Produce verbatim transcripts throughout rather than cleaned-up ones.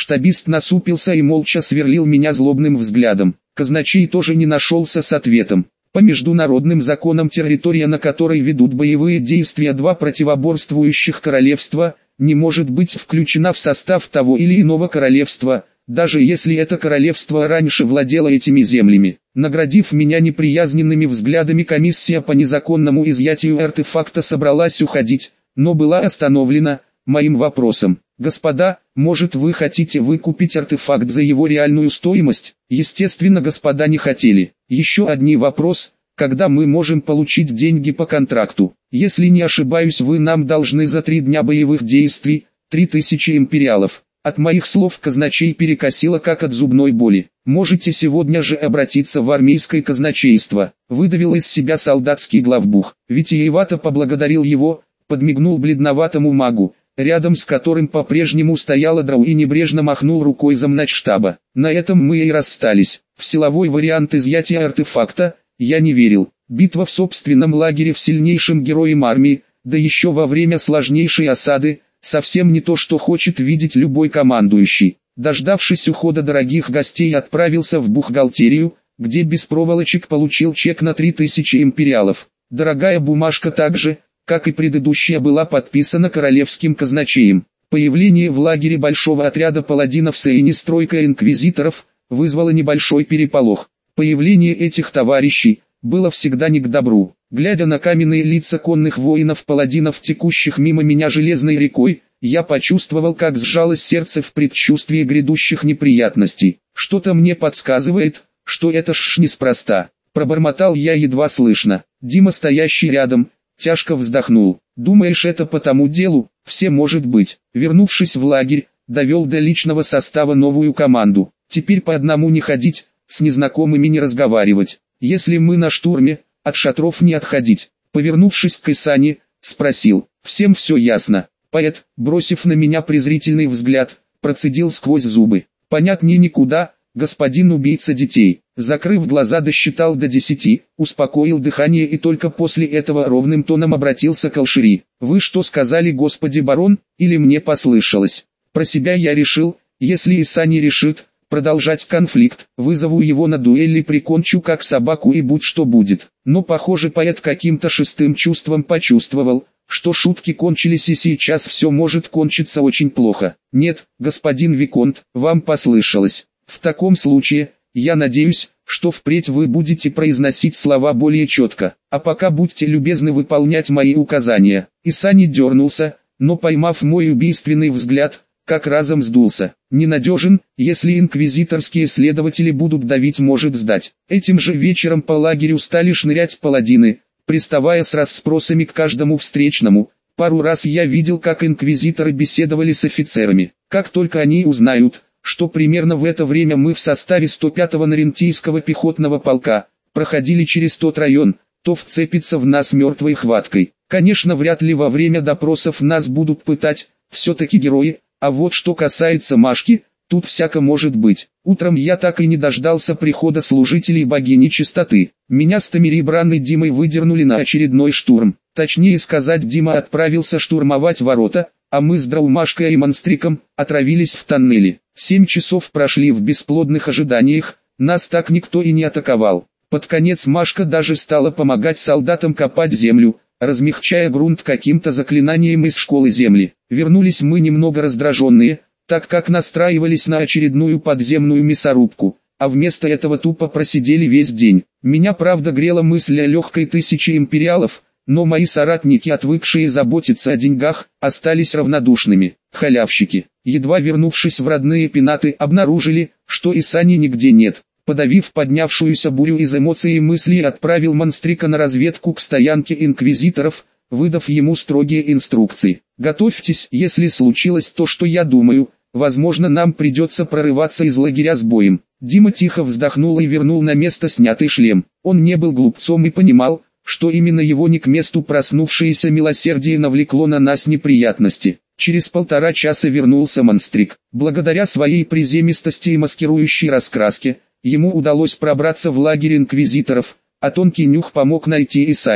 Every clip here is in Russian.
Штабист насупился и молча сверлил меня злобным взглядом. Казначей тоже не нашелся с ответом. По международным законам территория, на которой ведут боевые действия два противоборствующих королевства, не может быть включена в состав того или иного королевства, даже если это королевство раньше владело этими землями. Наградив меня неприязненными взглядами, комиссия по незаконному изъятию артефакта собралась уходить, но была остановлена моим вопросом. «Господа, может, вы хотите выкупить артефакт за его реальную стоимость?» Естественно, господа не хотели. Еще один вопрос: когда мы можем получить деньги по контракту? Если не ошибаюсь, вы нам должны за три дня боевых действий три тысячи империалов. От моих слов казначей перекосило как от зубной боли. «Можете сегодня же обратиться в армейское казначейство», — выдавил из себя солдатский главбух. Витиевато поблагодарил его, подмигнул бледноватому магу, рядом с которым по-прежнему стояла Драу, и небрежно махнул рукой замначштаба. На этом мы и расстались. В силовой вариант изъятия артефакта я не верил. Битва в собственном лагере в сильнейшем героем армии, да еще во время сложнейшей осады, совсем не то, что хочет видеть любой командующий. Дождавшись ухода дорогих гостей, отправился в бухгалтерию, где без проволочек получил чек на три тысячи империалов. Дорогая бумажка также, как и предыдущая, была подписана королевским казначеем. Появление в лагере большого отряда паладинов и нестройка инквизиторов вызвало небольшой переполох. Появление этих товарищей было всегда не к добру. Глядя на каменные лица конных воинов-паладинов, текущих мимо меня железной рекой, я почувствовал, как сжалось сердце в предчувствии грядущих неприятностей. Что-то мне подсказывает, что это ж неспроста. Пробормотал я едва слышно. Дима, стоящий рядом, тяжко вздохнул. «Думаешь, это по тому делу?» «Все может быть». Вернувшись в лагерь, довел до личного состава новую команду. Теперь по одному не ходить, с незнакомыми не разговаривать. Если мы на штурме, от шатров не отходить. Повернувшись к Исане, спросил: «Всем все ясно?» Поэт, бросив на меня презрительный взгляд, процедил сквозь зубы: «Понятнее никуда, господин убийца детей». Закрыв глаза, досчитал до десяти, успокоил дыхание и только после этого ровным тоном обратился к Алшири: «Вы что сказали, господи барон, или мне послышалось?» Про себя я решил: если Иса не решит продолжать конфликт, вызову его на дуэль и прикончу как собаку, и будь что будет. Но похоже, поэт каким-то шестым чувством почувствовал, что шутки кончились и сейчас все может кончиться очень плохо. «Нет, господин Виконт, вам послышалось. В таком случае, я надеюсь, что впредь вы будете произносить слова более четко, а пока будьте любезны выполнять мои указания». Иса не дернулся, но, поймав мой убийственный взгляд, как разом сдулся. «Ненадежен, если инквизиторские следователи будут давить, может сдать». Этим же вечером по лагерю стали шнырять паладины, приставая с расспросами к каждому встречному. Пару раз я видел, как инквизиторы беседовали с офицерами. Как только они узнают, что примерно в это время мы в составе сто пятого Нарентийского пехотного полка проходили через тот район, то вцепится в нас мертвой хваткой. Конечно, вряд ли во время допросов нас будут пытать, все-таки герои. А вот что касается Машки, тут всяко может быть. Утром я так и не дождался прихода служителей богини чистоты. Меня с Тамирибран и Димой выдернули на очередной штурм. Точнее сказать, Дима отправился штурмовать ворота, а мы с Драумашкой и Монстриком отравились в тоннеле. Семь часов прошли в бесплодных ожиданиях, нас так никто и не атаковал. Под конец Машка даже стала помогать солдатам копать землю, размягчая грунт каким-то заклинанием из школы земли. Вернулись мы немного раздраженные, так как настраивались на очередную подземную мясорубку, а вместо этого тупо просидели весь день. Меня правда грела мысль о легкой тысяче империалов, но мои соратники, отвыкшие заботиться о деньгах, остались равнодушными. Халявщики, едва вернувшись в родные пенаты, обнаружили, что Исани нигде нет. Подавив поднявшуюся бурю из эмоций и мыслей, отправил Монстрика на разведку к стоянке инквизиторов, выдав ему строгие инструкции. «Готовьтесь, если случилось то, что я думаю, возможно, нам придется прорываться из лагеря с боем». Дима тихо вздохнул и вернул на место снятый шлем. Он не был глупцом и понимал, что именно его не к месту проснувшееся милосердие навлекло на нас неприятности. Через полтора часа вернулся Монстрик. Благодаря своей приземистости и маскирующей раскраске, ему удалось пробраться в лагерь инквизиторов, а тонкий нюх помог найти Исани.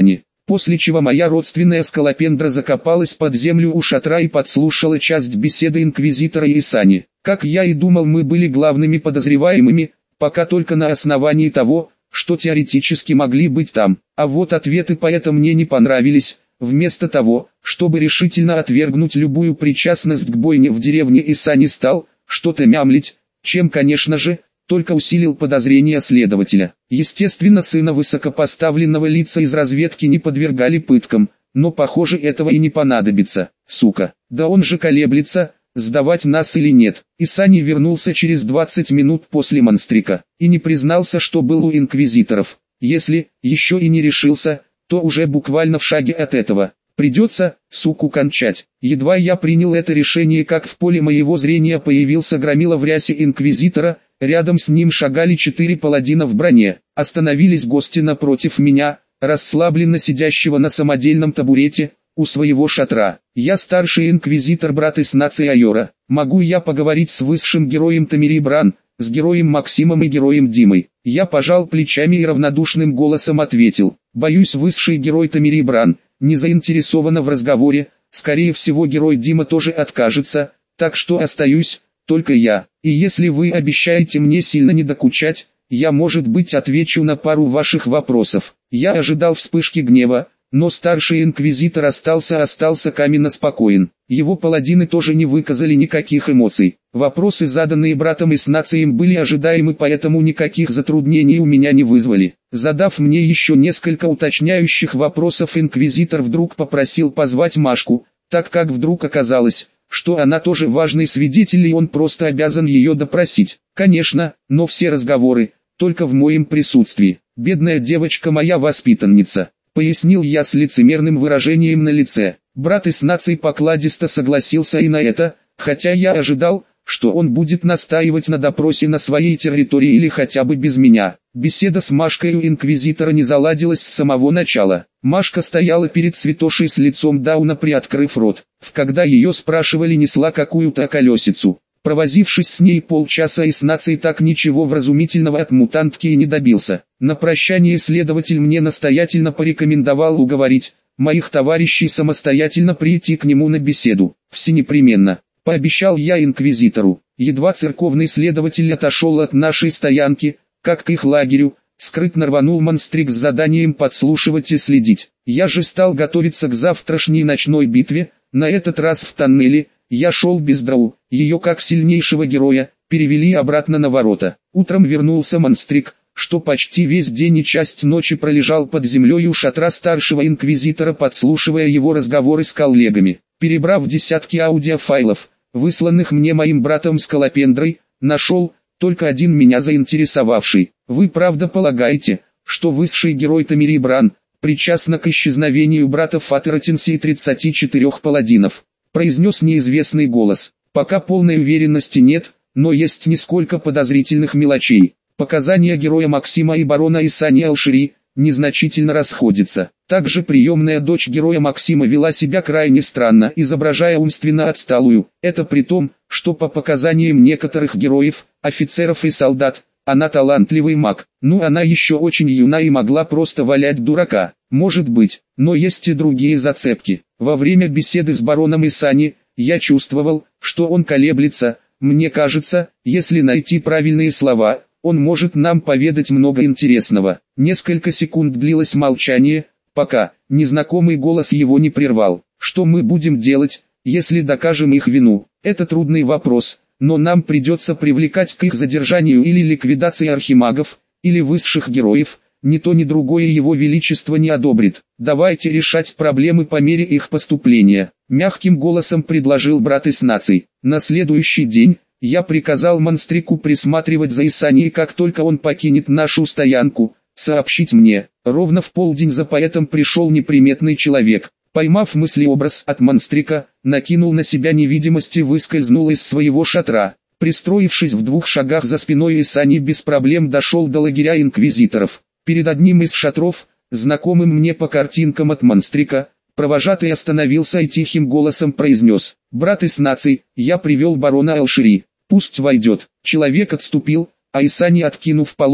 после чего моя родственная Скалопендра закопалась под землю у шатра и подслушала часть беседы инквизитора и Исани. Как я и думал, мы были главными подозреваемыми, пока только на основании того, что теоретически могли быть там. А вот ответы поэта мне не понравились. Вместо того, чтобы решительно отвергнуть любую причастность к бойне в деревне, Исани стал что-то мямлить, чем, конечно же, только усилил подозрения следователя. Естественно, сына высокопоставленного лица из разведки не подвергали пыткам, но похоже, этого и не понадобится. Сука, да он же колеблется, сдавать нас или нет. Исани вернулся через двадцать минут после монстрика, и не признался, что был у инквизиторов. Если еще и не решился, то уже буквально в шаге от этого. Придется, суку, кончать. Едва я принял это решение, как в поле моего зрения появился громила в рясе инквизитора, рядом с ним шагали четыре паладина в броне. Остановились гости напротив меня, расслабленно сидящего на самодельном табурете, у своего шатра. Я старший инквизитор, брат из нации Айора. Могу я поговорить с высшим героем Тамири Бран, с героем Максимом и героем Димой? Я пожал плечами и равнодушным голосом ответил: боюсь, высший герой Тамири Бран не заинтересована в разговоре, скорее всего герой Дима тоже откажется, так что остаюсь только я. И если вы обещаете мне сильно не докучать, я, может быть, отвечу на пару ваших вопросов. Я ожидал вспышки гнева, но старший инквизитор остался остался каменно спокоен. Его паладины тоже не выказали никаких эмоций. Вопросы, заданные братом и с нацием, были ожидаемы, поэтому никаких затруднений у меня не вызвали. Задав мне еще несколько уточняющих вопросов, инквизитор вдруг попросил позвать Машку, так как вдруг оказалось, что она тоже важный свидетель и он просто обязан ее допросить. Конечно, но все разговоры только в моем присутствии. Бедная девочка, моя воспитанница, пояснил я с лицемерным выражением на лице. Брат из нации покладисто согласился и на это, хотя я ожидал, что он будет настаивать на допросе на своей территории или хотя бы без меня. Беседа с Машкой у инквизитора не заладилась с самого начала. Машка стояла перед святошей с лицом Дауна, приоткрыв рот. Когда ее спрашивали, несла какую-то колесицу. Провозившись с ней полчаса, и с нацией так ничего вразумительного от мутантки и не добился. На прощание следователь мне настоятельно порекомендовал уговорить моих товарищей самостоятельно прийти к нему на беседу. Все непременно, пообещал я инквизитору. Едва церковный следователь отошел от нашей стоянки, как к их лагерю, скрытно рванул монстрик с заданием подслушивать и следить. Я же стал готовиться к завтрашней ночной битве, на этот раз в тоннеле. Я шел без драу, ее как сильнейшего героя перевели обратно на ворота. Утром вернулся монстрик, что почти весь день и часть ночи пролежал под землей у шатра старшего инквизитора, подслушивая его разговоры с коллегами. Перебрав десятки аудиофайлов, высланных мне моим братом Скалопендрой, нашел только один меня заинтересовавший. Вы правда полагаете, что высший герой Тамири Бран причастна к исчезновению брата Фатератинси и тридцати четырёх паладинов? Произнес неизвестный голос. Пока полной уверенности нет, но есть несколько подозрительных мелочей. Показания героя Максима и барона Исани Алшири незначительно расходятся. Также приемная дочь героя Максима вела себя крайне странно, изображая умственно отсталую. Это при том, что по показаниям некоторых героев, офицеров и солдат, она талантливый маг. Ну, она еще очень юна и могла просто валять дурака. Может быть, но есть и другие зацепки. Во время беседы с бароном Исани, я чувствовал, что он колеблется. Мне кажется, если найти правильные слова, он может нам поведать много интересного. Несколько секунд длилось молчание, пока незнакомый голос его не прервал. Что мы будем делать, если докажем их вину? Это трудный вопрос, но нам придется привлекать к их задержанию или ликвидации архимагов, или высших героев. Ни то ни другое его величество не одобрит. Давайте решать проблемы по мере их поступления. Мягким голосом предложил брат из наций. На следующий день я приказал монстрику присматривать за Исани, и как только он покинет нашу стоянку, сообщить мне. Ровно в полдень за поэтом пришел неприметный человек. Поймав мыслеобраз от монстрика, накинул на себя невидимость и выскользнул из своего шатра. Пристроившись в двух шагах за спиной Исани, без проблем дошел до лагеря инквизиторов. Перед одним из шатров, знакомым мне по картинкам от монстрика, провожатый остановился и тихим голосом произнес: «Брат из наций, я привел барона Алшири, пусть войдет». Человек отступил, а Исани, откинув полог,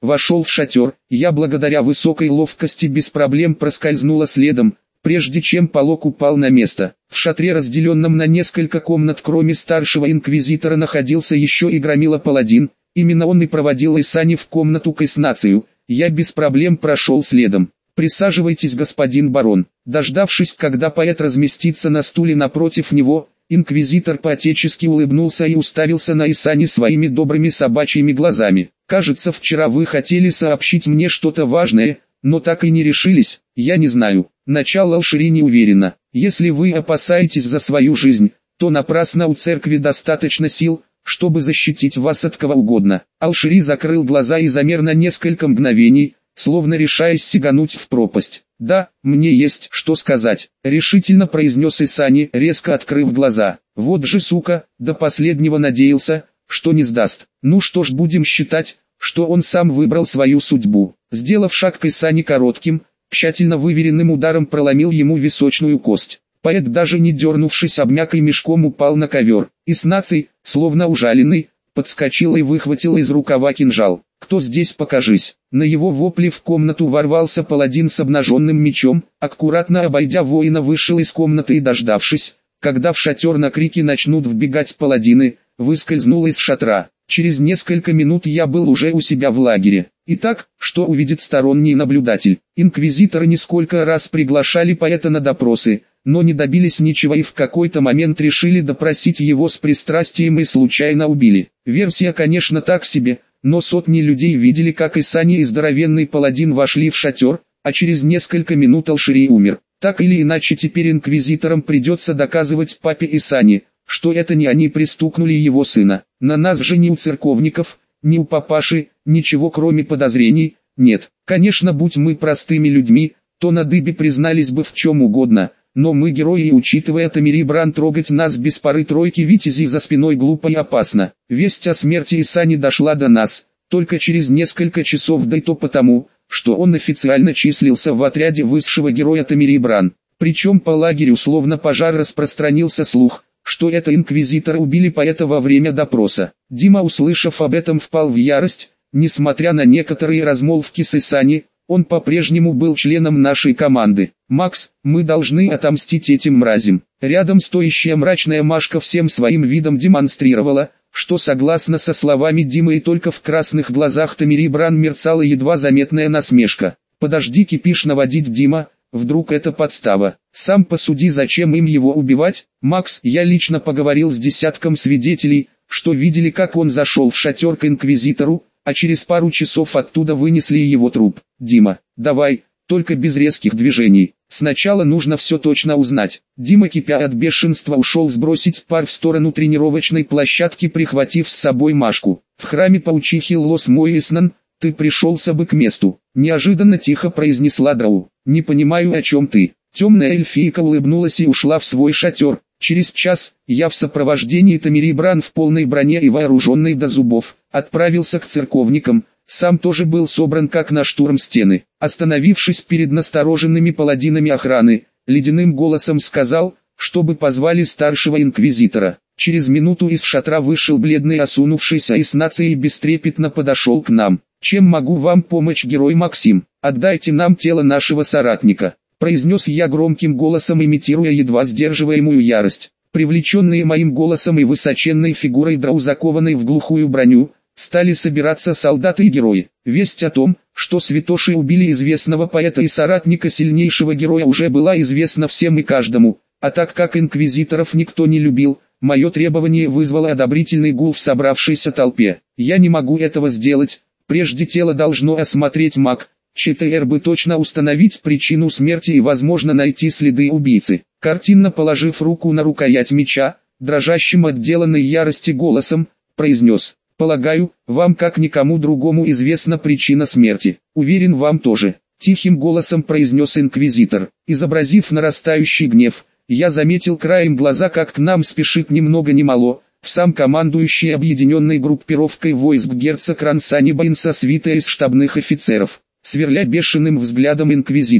вошел в шатер. Я благодаря высокой ловкости без проблем проскользнула следом, прежде чем полог упал на место. В шатре, разделенном на несколько комнат, кроме старшего инквизитора, находился еще и громила-паладин. Именно он и проводил Исани в комнату к Иснацию. Я без проблем прошел следом. «Присаживайтесь, господин барон». Дождавшись, когда поэт разместится на стуле напротив него, инквизитор по-отечески улыбнулся и уставился на Исани своими добрыми собачьими глазами. «Кажется, вчера вы хотели сообщить мне что-то важное, но так и не решились. Я не знаю». Начал Алшири неуверенно. «Если вы опасаетесь за свою жизнь, то напрасно, у церкви достаточно сил, чтобы защитить вас от кого угодно». Алшири закрыл глаза и замер на несколько мгновений, словно решаясь сигануть в пропасть. «Да, мне есть что сказать», — решительно произнес Исани, резко открыв глаза. «Вот же сука, до последнего надеялся, что не сдаст. Ну что ж, будем считать, что он сам выбрал свою судьбу». Сделав шаг к Исани коротким, тщательно выверенным ударом проломил ему височную кость. Поэт, даже не дернувшись, обмяк и мешком упал на ковер. Иснаций, словно ужаленный, подскочил и выхватил из рукава кинжал. «Кто здесь, покажись!» На его вопли в комнату ворвался паладин с обнаженным мечом, аккуратно обойдя воина, вышел из комнаты и, дождавшись, когда в шатер на крики начнут вбегать паладины, выскользнул из шатра. Через несколько минут я был уже у себя в лагере. Итак, что увидит сторонний наблюдатель? Инквизиторы несколько раз приглашали поэта на допросы, но не добились ничего и в какой-то момент решили допросить его с пристрастием и случайно убили. Версия, конечно, так себе, но сотни людей видели, как Исани и здоровенный паладин вошли в шатер, а через несколько минут Алшири умер. Так или иначе, теперь инквизиторам придется доказывать папе Исани, что это не они пристукнули его сына. На нас же ни у церковников, ни у папаши, ничего кроме подозрений, нет. Конечно, будь мы простыми людьми, то на дыбе признались бы в чем угодно, но мы герои, и учитывая Тамири-Бран, трогать нас без пары тройки витязей за спиной глупо и опасно. Весть о смерти Исани дошла до нас только через несколько часов, да и то потому, что он официально числился в отряде высшего героя Тамири-Бран. Причем по лагерю словно пожар распространился слух, что это инквизитора убили поэта во время допроса. Дима, услышав об этом, впал в ярость. Несмотря на некоторые размолвки с Исани, он по-прежнему был членом нашей команды. «Макс, мы должны отомстить этим мразям». Рядом стоящая мрачная Машка всем своим видом демонстрировала, что согласно со словами Димы, и только в красных глазах Тамири-Бран мерцала едва заметная насмешка. «Подожди кипиш наводить, Дима, вдруг это подстава. Сам посуди, зачем им его убивать? Макс, я лично поговорил с десятком свидетелей, что видели, как он зашел в шатер к инквизитору, а через пару часов оттуда вынесли его труп. Дима, давай, только без резких движений. Сначала нужно все точно узнать». Дима, кипя от бешенства, ушел сбросить пар в сторону тренировочной площадки, прихватив с собой Машку. «В храме паучихи Лос Моиснан, ты пришелся бы к месту», — неожиданно тихо произнесла Драу. «Не понимаю, о чем ты». Темная эльфийка улыбнулась и ушла в свой шатер. Через час, я в сопровождении Тамири-Бран в полной броне и вооруженный до зубов, отправился к церковникам, сам тоже был собран как на штурм стены. Остановившись перед настороженными паладинами охраны, ледяным голосом сказал, чтобы позвали старшего инквизитора. Через минуту из шатра вышел бледный осунувшийся Иснаций и бестрепетно подошел к нам. «Чем могу вам помочь, герой Максим? Отдайте нам тело нашего соратника», — произнес я громким голосом, имитируя едва сдерживаемую ярость. Привлеченные моим голосом и высоченной фигурой Драу, закованной в глухую броню, стали собираться солдаты и герои. Весть о том, что святоши убили известного поэта и соратника сильнейшего героя, уже была известна всем и каждому, а так как инквизиторов никто не любил, мое требование вызвало одобрительный гул в собравшейся толпе. «Я не могу этого сделать, прежде тело должно осмотреть маг, ЧТР бы точно установить причину смерти и, возможно, найти следы убийцы». Картинно положив руку на рукоять меча, дрожащим от деланной ярости голосом, произнес: «Полагаю, вам как никому другому известна причина смерти. Уверен, вам тоже», — тихим голосом произнес инквизитор. Изобразив нарастающий гнев, я заметил краем глаза, как к нам спешит ни много ни мало, в сам командующий объединенной группировкой войск герцог Рансани Байн со свитой из штабных офицеров. Сверля бешеным взглядом инквизитора,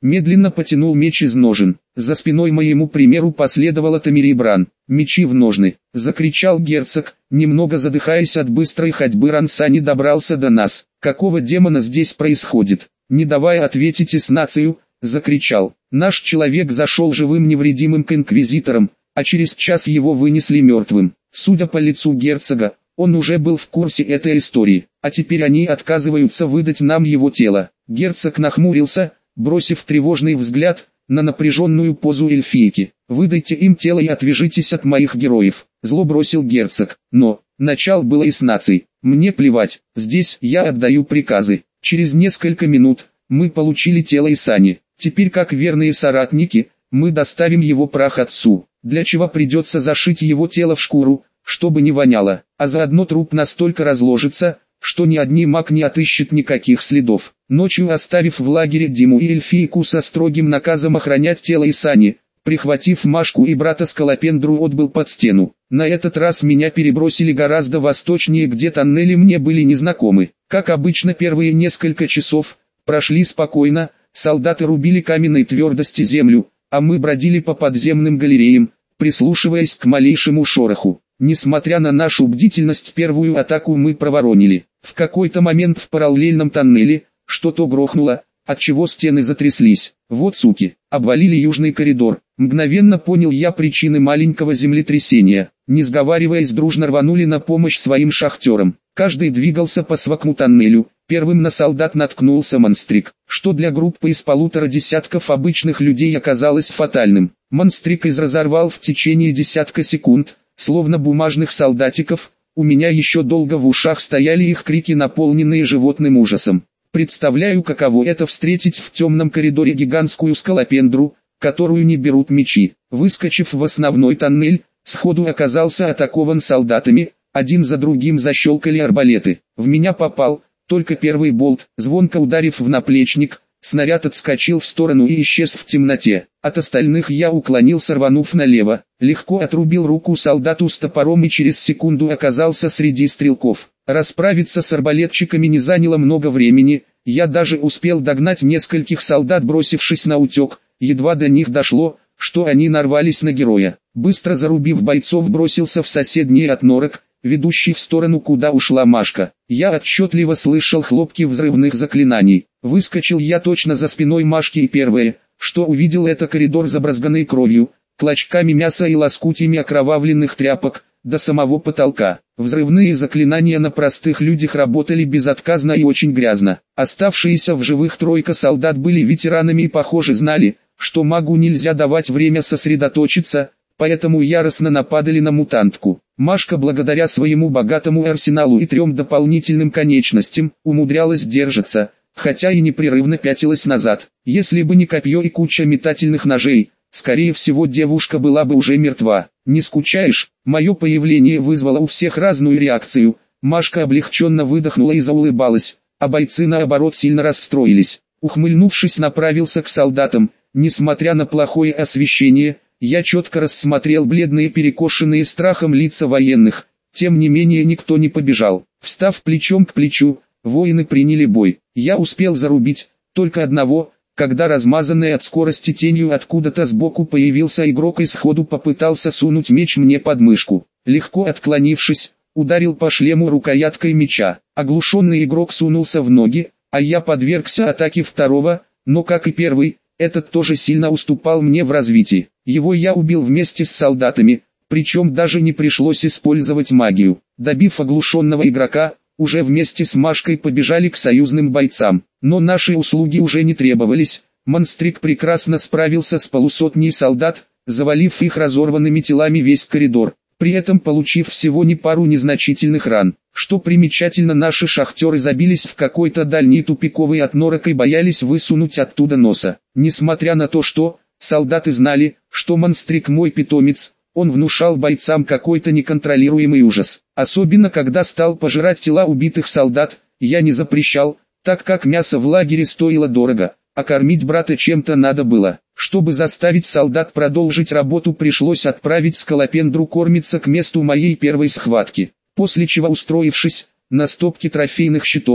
медленно потянул меч из ножен. За спиной моему примеру последовала Тамирибран. «Мечи в ножны!» — закричал герцог, немного задыхаясь от быстрой ходьбы. Рансани добрался до нас. «Какого демона здесь происходит?» Не давая ответить Иснацию, закричал. Наш человек зашел живым невредимым к инквизиторам, а через час его вынесли мертвым. Судя по лицу герцога, он уже был в курсе этой истории, а теперь они отказываются выдать нам его тело. Герцог нахмурился, бросив тревожный взгляд на напряженную позу эльфийки. «Выдайте им тело и отвяжитесь от моих героев», — зло бросил герцог. Но, начал было Иснаций. «Мне плевать, здесь я отдаю приказы». Через несколько минут, мы получили тело Исани. Теперь, как верные соратники, мы доставим его прах отцу, для чего придется зашить его тело в шкуру, чтобы не воняло, а заодно труп настолько разложится, что ни один маг не отыщет никаких следов. Ночью, оставив в лагере Диму и эльфийку со строгим наказом охранять тело Исани, прихватив Машку и брата Скалопендру, отбыл под стену. На этот раз меня перебросили гораздо восточнее, где тоннели мне были незнакомы. Как обычно, первые несколько часов прошли спокойно, солдаты рубили каменной твердости землю, а мы бродили по подземным галереям, прислушиваясь к малейшему шороху. Несмотря на нашу бдительность, первую атаку мы проворонили. В какой-то момент в параллельном тоннеле что-то грохнуло, отчего стены затряслись. «Вот суки, обвалили южный коридор». Мгновенно понял я причины маленького землетрясения. Не сговариваясь, дружно рванули на помощь своим шахтерам. Каждый двигался по своему тоннелю. Первым на солдат наткнулся Монстрик, что для группы из полутора десятков обычных людей оказалось фатальным. Монстрик разорвал в течение десятка секунд, словно бумажных солдатиков. У меня еще долго в ушах стояли их крики, наполненные животным ужасом. Представляю, каково это встретить в темном коридоре гигантскую скалопендру, которую не берут мечи. Выскочив в основной тоннель, сходу оказался атакован солдатами, один за другим защелкали арбалеты. В меня попал только первый болт, звонко ударив в наплечник, снаряд отскочил в сторону и исчез в темноте. От остальных я уклонился, рванув налево, легко отрубил руку солдату с топором и через секунду оказался среди стрелков. Расправиться с арбалетчиками не заняло много времени, я даже успел догнать нескольких солдат, бросившись на утек. Едва до них дошло, что они нарвались на героя. Быстро зарубив бойцов, бросился в соседний от норок, ведущий в сторону, куда ушла Машка. Я отчетливо слышал хлопки взрывных заклинаний. Выскочил я точно за спиной Машки, и первое, что увидел, это коридор, забрызганный кровью, клочками мяса и лоскутьями окровавленных тряпок, до самого потолка. Взрывные заклинания на простых людях работали безотказно и очень грязно. Оставшиеся в живых тройка солдат были ветеранами и, похоже, знали, что магу нельзя давать время сосредоточиться, поэтому яростно нападали на мутантку. Машка, благодаря своему богатому арсеналу и трем дополнительным конечностям, умудрялась держаться, хотя и непрерывно пятилась назад. Если бы не копье и куча метательных ножей, скорее всего, девушка была бы уже мертва. «Не скучаешь?» Мое появление вызвало у всех разную реакцию. Машка облегченно выдохнула и заулыбалась, а бойцы, наоборот, сильно расстроились. Ухмыльнувшись, направился к солдатам. Несмотря на плохое освещение, я четко рассмотрел бледные, перекошенные страхом лица военных. Тем не менее, никто не побежал. Встав плечом к плечу, воины приняли бой. Я успел зарубить только одного, когда размазанный от скорости тенью откуда-то сбоку появился игрок и сходу попытался сунуть меч мне под мышку. Легко отклонившись, ударил по шлему рукояткой меча. Оглушенный игрок сунулся в ноги, а я подвергся атаке второго, но, как и первый, этот тоже сильно уступал мне в развитии. Его я убил вместе с солдатами, причем даже не пришлось использовать магию. Добив оглушенного игрока, уже вместе с Машкой побежали к союзным бойцам. Но наши услуги уже не требовались. Монстрик прекрасно справился с полусотней солдат, завалив их разорванными телами весь коридор, при этом получив всего не пару незначительных ран. Что примечательно, наши шахтеры забились в какой-то дальний тупиковый от норок и боялись высунуть оттуда носа. Несмотря на то, что солдаты знали, что Монстрик мой питомец, он внушал бойцам какой-то неконтролируемый ужас. Особенно когда стал пожирать тела убитых солдат, я не запрещал, так как мясо в лагере стоило дорого, а кормить брата чем-то надо было. Чтобы заставить солдат продолжить работу, пришлось отправить Скалопендру кормиться к месту моей первой схватки. После чего, устроившись на стопке трофейных щитов,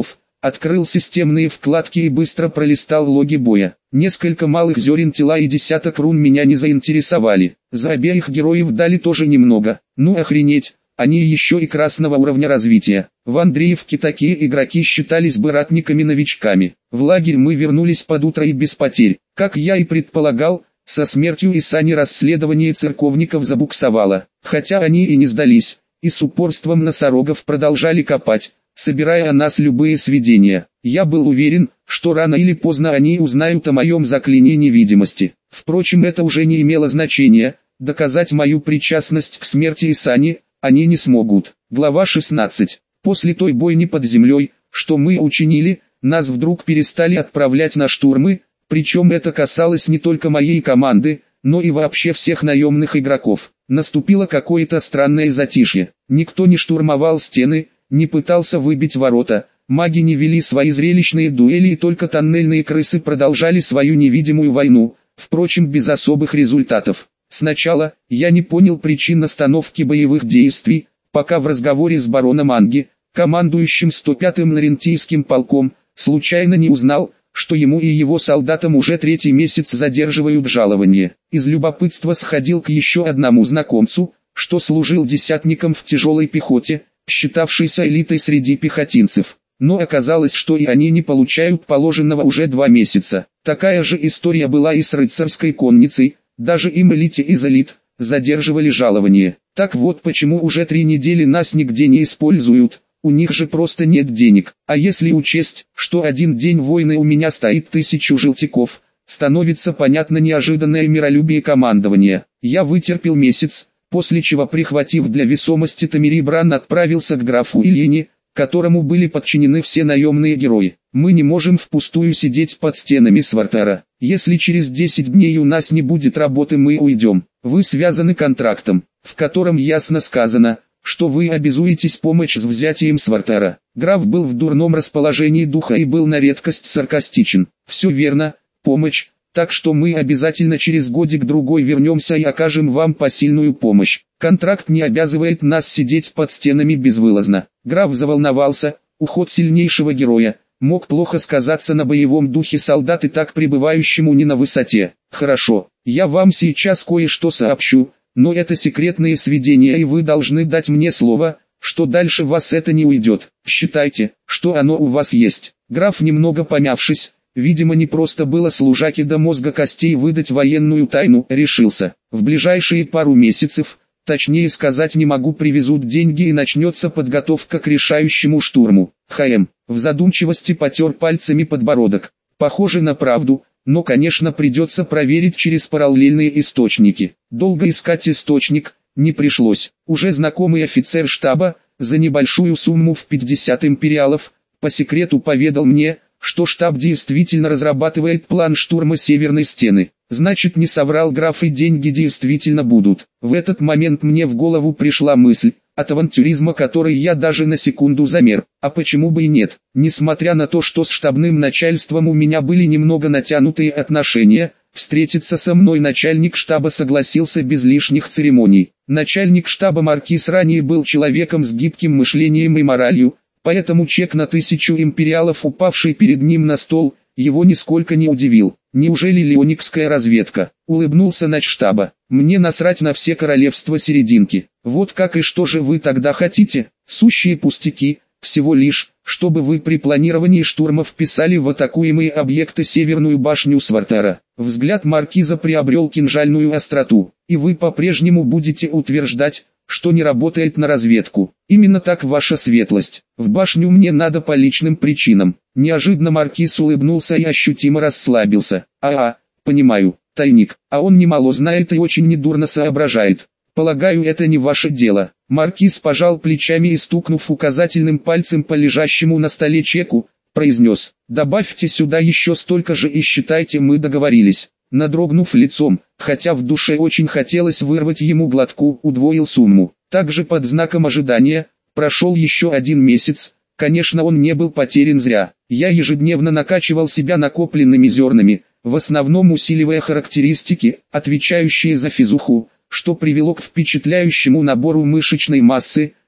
Открыл системные вкладки и быстро пролистал логи боя. Несколько малых зерен тела и десяток рун меня не заинтересовали. За обеих героев дали тоже немного. Ну охренеть, они еще и красного уровня развития. В Андреевке такие игроки считались бы ратниками-новичками. В лагерь мы вернулись под утро и без потерь. Как я и предполагал, со смертью Исани расследование церковников забуксовало. Хотя они и не сдались, и с упорством носорогов продолжали копать, собирая о нас любые сведения. Я был уверен, что рано или поздно они узнают о моем заклинии невидимости. Впрочем, это уже не имело значения, доказать мою причастность к смерти Исани они не смогут. Глава шестнадцать. После той бойни под землей, что мы учинили, нас вдруг перестали отправлять на штурмы, причем это касалось не только моей команды, но и вообще всех наемных игроков. Наступило какое-то странное затишье. Никто не штурмовал стены, не пытался выбить ворота, маги не вели свои зрелищные дуэли и только тоннельные крысы продолжали свою невидимую войну, впрочем без особых результатов. Сначала, я не понял причин остановки боевых действий, пока в разговоре с бароном Анги, командующим сто пятым Нарентийским полком, случайно не узнал, что ему и его солдатам уже третий месяц задерживают жалование. Из любопытства сходил к еще одному знакомцу, что служил десятником в тяжелой пехоте, считавшейся элитой среди пехотинцев. Но оказалось, что и они не получают положенного уже два месяца. Такая же история была и с рыцарской конницей, даже им элите из элит задерживали жалование. Так вот почему уже три недели нас нигде не используют. У них же просто нет денег. А если учесть, что один день войны у меня стоит тысячу желтяков, становится понятно неожиданное миролюбие командования. Я вытерпел месяц, после чего, прихватив для весомости Тамирибран, отправился к графу Ильине, которому были подчинены все наемные герои. Мы не можем впустую сидеть под стенами Свартара. Если через десять дней у нас не будет работы, мы уйдем. Вы связаны контрактом, в котором ясно сказано, что вы обязуетесь помочь с взятием Свартара. Граф был в дурном расположении духа и был на редкость саркастичен. Все верно, помощь, так что мы обязательно через годик-другой вернемся и окажем вам посильную помощь. Контракт не обязывает нас сидеть под стенами безвылазно. Граф заволновался, уход сильнейшего героя мог плохо сказаться на боевом духе солдат и так пребывающему не на высоте. Хорошо, я вам сейчас кое-что сообщу. Но это секретные сведения, и вы должны дать мне слово, что дальше вас это не уйдет. Считайте, что оно у вас есть. Граф, немного помявшись, видимо не просто было служаке до мозга костей выдать военную тайну, решился. В ближайшие пару месяцев, точнее сказать не могу, привезут деньги и начнется подготовка к решающему штурму. ХМ в задумчивости потер пальцами подбородок. Похоже на правду. Но, конечно, придется проверить через параллельные источники. Долго искать источник не пришлось. Уже знакомый офицер штаба, за небольшую сумму в пятьдесят империалов, по секрету поведал мне, что штаб действительно разрабатывает план штурма Северной стены. Значит, не соврал граф, и деньги действительно будут. В этот момент мне в голову пришла мысль, от авантюризма который я даже на секунду замер. А почему бы и нет? Несмотря на то, что с штабным начальством у меня были немного натянутые отношения, встретиться со мной начальник штаба согласился без лишних церемоний. Начальник штаба Маркиз ранее был человеком с гибким мышлением и моралью, поэтому чек на тысячу империалов, упавший перед ним на стол, его нисколько не удивил. Неужели леоникская разведка? Улыбнулся начштаба. Мне насрать на все королевства серединки. Вот как, и что же вы тогда хотите? Сущие пустяки, всего лишь, чтобы вы при планировании штурма вписали в атакуемые объекты Северную башню Свартара. Взгляд маркиза приобрел кинжальную остроту. И вы по-прежнему будете утверждать, что не работает на разведку. Именно так, ваша светлость. В башню мне надо по личным причинам. Неожиданно маркиз улыбнулся и ощутимо расслабился. А-а, понимаю, тайник, а он немало знает и очень недурно соображает. Полагаю, это не ваше дело. Маркиз пожал плечами и, стукнув указательным пальцем по лежащему на столе чеку, произнес: добавьте сюда еще столько же и считайте, мы договорились. Надрогнув лицом, хотя в душе очень хотелось вырвать ему глотку, удвоил сумму. Также под знаком ожидания, прошел еще один месяц. Конечно, он не был потерян зря. Я ежедневно накачивал себя накопленными зернами, в основном усиливая характеристики, отвечающие за физуху, что привело к впечатляющему набору мышечной массы,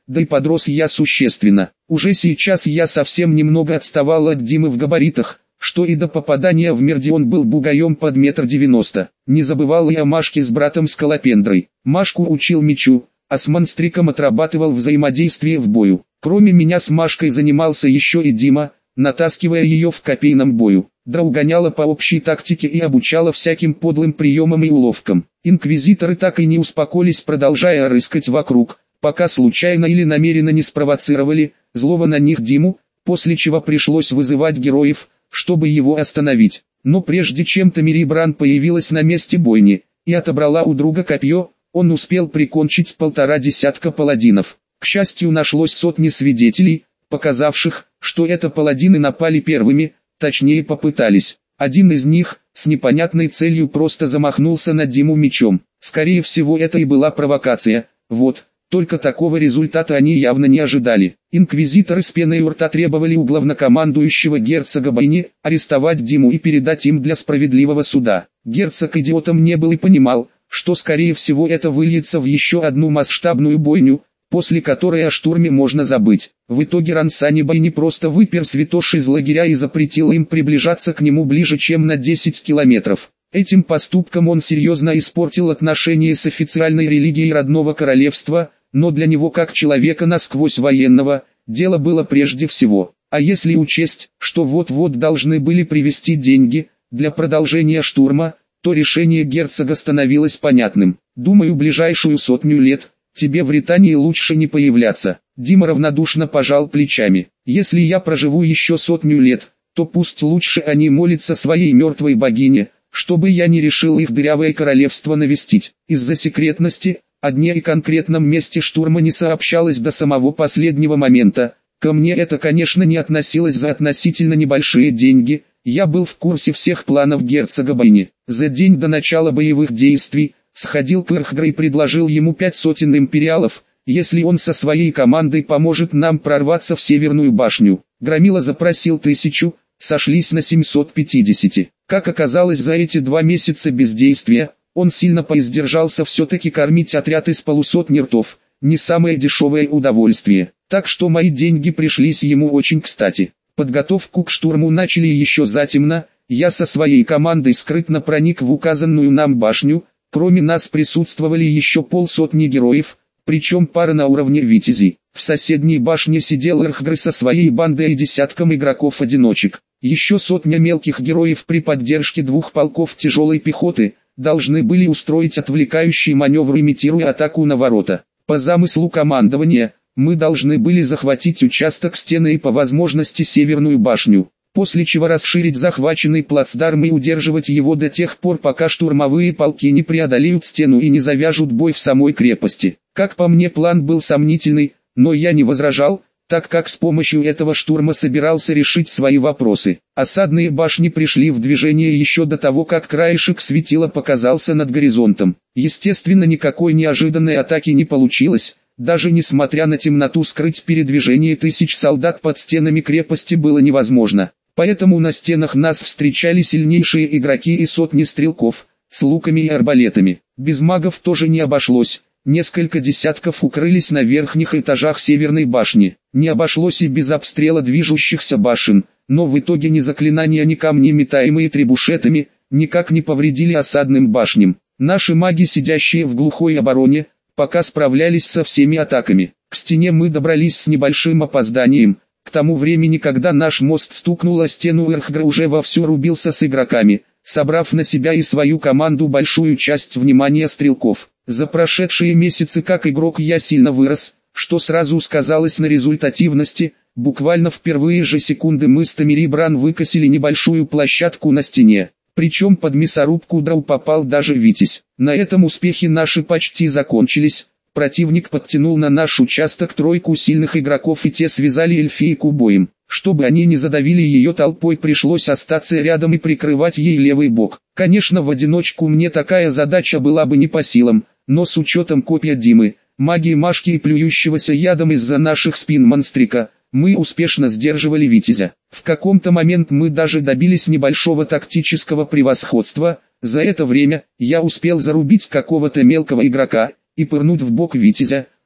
да и подрос я существенно. Уже сейчас я совсем немного отставал от Димы в габаритах, что и до попадания в Мердион был бугаем под метр девяносто. Не забывал я о Машке с братом Скалопендрой. Машку учил мечу, а с монстриком отрабатывал взаимодействие в бою. Кроме меня с Машкой занимался еще и Дима, натаскивая ее в копейном бою. Дра угоняла по общей тактике и обучала всяким подлым приемам и уловкам. Инквизиторы так и не успокоились, продолжая рыскать вокруг, пока случайно или намеренно не спровоцировали злого на них Диму, после чего пришлось вызывать героев, чтобы его остановить. Но прежде чем Тамирибран появилась на месте бойни и отобрала у друга копье, он успел прикончить полтора десятка паладинов. К счастью, нашлось сотни свидетелей, показавших, что это паладины напали первыми, точнее попытались. Один из них, с непонятной целью, просто замахнулся на Диму мечом. Скорее всего, это и была провокация. Вот, только такого результата они явно не ожидали. Инквизиторы с пеной у рта требовали у главнокомандующего герцога Байни арестовать Диму и передать им для справедливого суда. Герцог идиотом не был и понимал, что скорее всего это выльется в еще одну масштабную бойню, после которой о штурме можно забыть. В итоге Рансани Байни просто выпер святош из лагеря и запретил им приближаться к нему ближе, чем на десять километров. Этим поступком он серьезно испортил отношения с официальной религией родного королевства, но для него как человека насквозь военного, дело было прежде всего. А если учесть, что вот-вот должны были привезти деньги для продолжения штурма, то решение герцога становилось понятным. Думаю, ближайшую сотню лет тебе в Британии лучше не появляться. Дима равнодушно пожал плечами. Если я проживу еще сотню лет, то пусть лучше они молятся своей мертвой богине, чтобы я не решил их дырявое королевство навестить. Из-за секретности, о дне и конкретном месте штурма не сообщалось до самого последнего момента. Ко мне это, конечно, не относилось за относительно небольшие деньги. Я был в курсе всех планов герцога Байни. За день до начала боевых действий сходил к Эрхгра и предложил ему пять сотен империалов, если он со своей командой поможет нам прорваться в Северную башню. Громила запросил тысячу, сошлись на семьсот пятьдесят. Как оказалось, за эти два месяца бездействия, он сильно поиздержался все-таки кормить отряд из полусотни ртов, не самое дешевое удовольствие. Так что мои деньги пришлись ему очень кстати. Подготовку к штурму начали еще затемно, я со своей командой скрытно проник в указанную нам башню. Кроме нас присутствовали еще полсотни героев, причем пара на уровне витязей. В соседней башне сидел Эрхгр со своей бандой и десятком игроков-одиночек. Еще сотня мелких героев при поддержке двух полков тяжелой пехоты должны были устроить отвлекающий маневр, имитируя атаку на ворота. По замыслу командования, мы должны были захватить участок стены и по возможности Северную башню, после чего расширить захваченный плацдарм и удерживать его до тех пор, пока штурмовые полки не преодолеют стену и не завяжут бой в самой крепости. Как по мне, план был сомнительный, но я не возражал, так как с помощью этого штурма собирался решить свои вопросы. Осадные башни пришли в движение еще до того, как краешек светила показался над горизонтом. Естественно, никакой неожиданной атаки не получилось. Даже несмотря на темноту, скрыть передвижение тысяч солдат под стенами крепости было невозможно. Поэтому на стенах нас встречали сильнейшие игроки и сотни стрелков, с луками и арбалетами. Без магов тоже не обошлось. Несколько десятков укрылись на верхних этажах Северной башни. Не обошлось и без обстрела движущихся башен, но в итоге ни заклинания, ни камни, метаемые требушетами, никак не повредили осадным башням. Наши маги, сидящие в глухой обороне, пока справлялись со всеми атаками. К стене мы добрались с небольшим опозданием. К тому времени, когда наш мост стукнул о стену, Эрхгр уже вовсю рубился с игроками, собрав на себя и свою команду большую часть внимания стрелков. За прошедшие месяцы как игрок я сильно вырос, что сразу сказалось на результативности. Буквально в первые же секунды мы с Тамирибран выкосили небольшую площадку на стене. Причем под мясорубку дров попал даже Витязь. На этом успехи наши почти закончились. Противник подтянул на наш участок тройку сильных игроков, и те связали эльфийку боем. Чтобы они не задавили ее толпой, пришлось остаться рядом и прикрывать ей левый бок. Конечно, в одиночку мне такая задача была бы не по силам, но с учетом копья Димы, магии Машки и плюющегося ядом из-за наших спин монстрика, мы успешно сдерживали Витязя. В каком-то момент мы даже добились небольшого тактического превосходства. За это время я успел зарубить какого-то мелкого игрока и пырнуть в бок Витязя.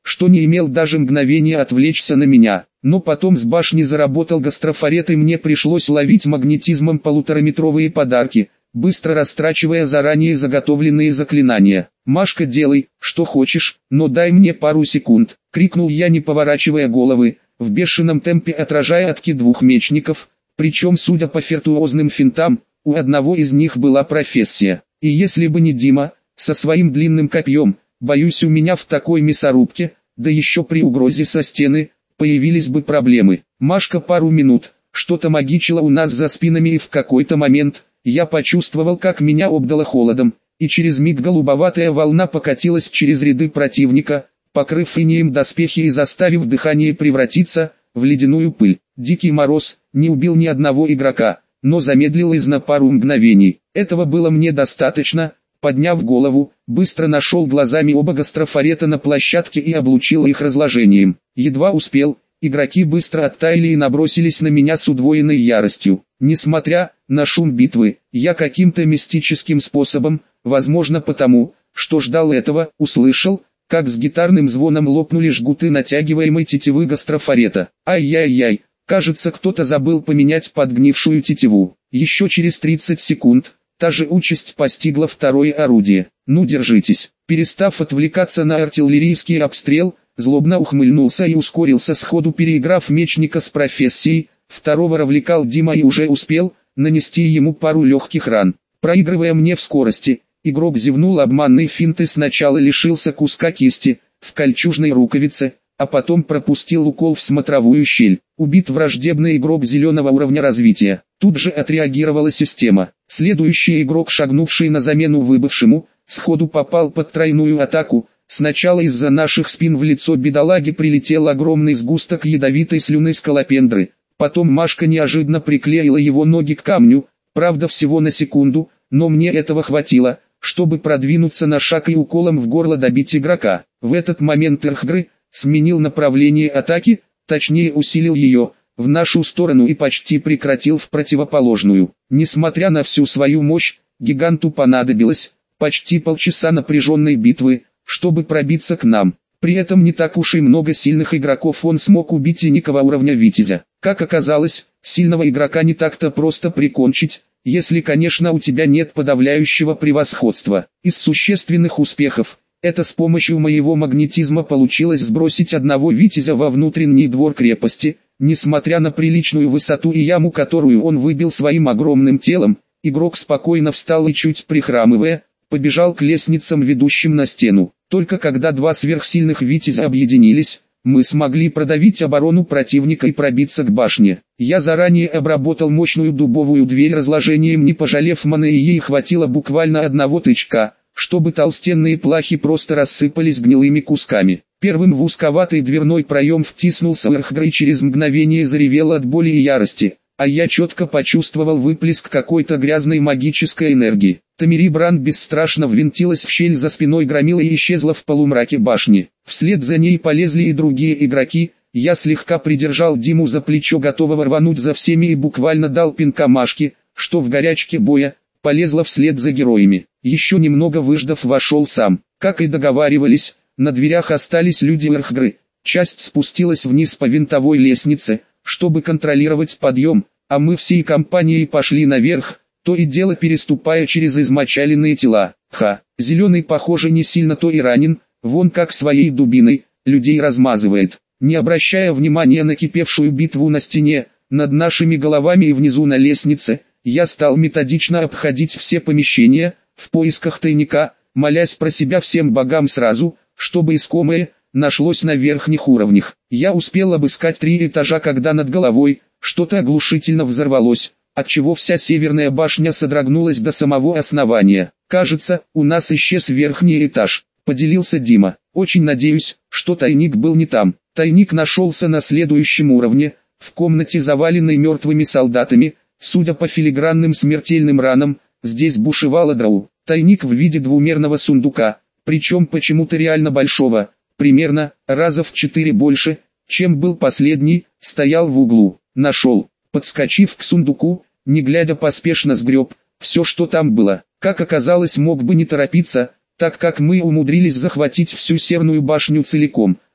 что не имел даже мгновения отвлечься на меня. Но потом с башни заработал гастрофорет, и мне пришлось ловить магнетизмом полутораметровые подарки, быстро растрачивая заранее заготовленные заклинания. «Машка, делай, что хочешь, но дай мне пару секунд», — крикнул я, не поворачивая головы, в бешеном темпе отражая атаки двух мечников, причем, судя по виртуозным финтам, у одного из них была профессия. И если бы не Дима, со своим длинным копьем, боюсь, у меня в такой мясорубке, да еще при угрозе со стены, появились бы проблемы. Машка пару минут, что-то магичило у нас за спинами, и в какой-то момент я почувствовал, как меня обдало холодом, и через миг голубоватая волна покатилась через ряды противника, покрыв инеем доспехи и заставив дыхание превратиться в ледяную пыль. Дикий мороз не убил ни одного игрока, но замедлил из на пару мгновений. Этого было мне достаточно. Подняв голову, быстро нашел глазами оба гастрофорета на площадке и облучил их разложением. Едва успел, игроки быстро оттаяли и набросились на меня с удвоенной яростью. Несмотря на шум битвы, я каким-то мистическим способом, возможно потому, что ждал этого, услышал, как с гитарным звоном лопнули жгуты натягиваемой тетивы гастрофорета. Ай-яй-яй, кажется, кто-то забыл поменять подгнившую тетиву. Еще через тридцать секунд та же участь постигла второе орудие. «Ну держитесь». Перестав отвлекаться на артиллерийский обстрел, злобно ухмыльнулся и ускорился, сходу переиграв мечника с профессией. Второго равлекал Дима и уже успел нанести ему пару легких ран. Проигрывая мне в скорости, игрок зевнул обманный финт и сначала лишился куска кисти в кольчужной рукавице, а потом пропустил укол в смотровую щель. Убит враждебный игрок зеленого уровня развития. Тут же отреагировала система. Следующий игрок, шагнувший на замену выбывшему, сходу попал под тройную атаку. Сначала из-за наших спин в лицо бедолаги прилетел огромный сгусток ядовитой слюны скалопендры. Потом Машка неожиданно приклеила его ноги к камню, правда всего на секунду, но мне этого хватило, чтобы продвинуться на шаг и уколом в горло добить игрока. В этот момент Эрхгры сменил направление атаки, точнее усилил ее, в нашу сторону и почти прекратил в противоположную. Несмотря на всю свою мощь, гиганту понадобилось почти полчаса напряженной битвы, чтобы пробиться к нам. При этом не так уж и много сильных игроков он смог убить и никого уровня Витязя. Как оказалось, сильного игрока не так-то просто прикончить, если, конечно, у тебя нет подавляющего превосходства. Из существенных успехов, это с помощью моего магнетизма получилось сбросить одного Витязя во внутренний двор крепости. Несмотря на приличную высоту и яму, которую он выбил своим огромным телом, игрок спокойно встал и, чуть прихрамывая, побежал к лестницам, ведущим на стену. Только когда два сверхсильных Витязя объединились, мы смогли продавить оборону противника и пробиться к башне. Я заранее обработал мощную дубовую дверь разложением, не пожалев маны, и ей хватило буквально одного тычка, чтобы толстенные плахи просто рассыпались гнилыми кусками. Первым в узковатый дверной проем втиснулся Эрхгры и через мгновение заревел от боли и ярости, а я четко почувствовал выплеск какой-то грязной магической энергии. Тамири Бран бесстрашно ввинтилась в щель за спиной громила и исчезла в полумраке башни. Вслед за ней полезли и другие игроки. Я слегка придержал Диму за плечо, готового рвануть за всеми, и буквально дал пинка Машке, что в горячке боя полезла вслед за героями. Еще немного выждав, вошел сам. Как и договаривались, на дверях остались люди Эрхгры. Часть спустилась вниз по винтовой лестнице, чтобы контролировать подъем, а мы всей компанией пошли наверх, то и дело переступая через измочаленные тела. Ха, зеленый, похоже, не сильно то и ранен, вон как своей дубиной людей размазывает. Не обращая внимания на кипевшую битву на стене, над нашими головами и внизу на лестнице, я стал методично обходить все помещения, в поисках тайника, молясь про себя всем богам сразу, чтобы искомое нашлось на верхних уровнях. Я успел обыскать три этажа, когда над головой что-то оглушительно взорвалось, отчего вся северная башня содрогнулась до самого основания. «Кажется, у нас исчез верхний этаж», — поделился Дима. «Очень надеюсь, что тайник был не там». Тайник нашелся на следующем уровне, в комнате, заваленной мертвыми солдатами. Судя по филигранным смертельным ранам, здесь бушевало драу. Тайник в виде двумерного сундука, причем почему-то реально большого, примерно раза в четыре больше, чем был последний, стоял в углу. Нашел. Подскочив к сундуку, не глядя, поспешно сгреб все, что там было. Как оказалось, мог бы не торопиться, так как мы умудрились захватить всю северную башню целиком.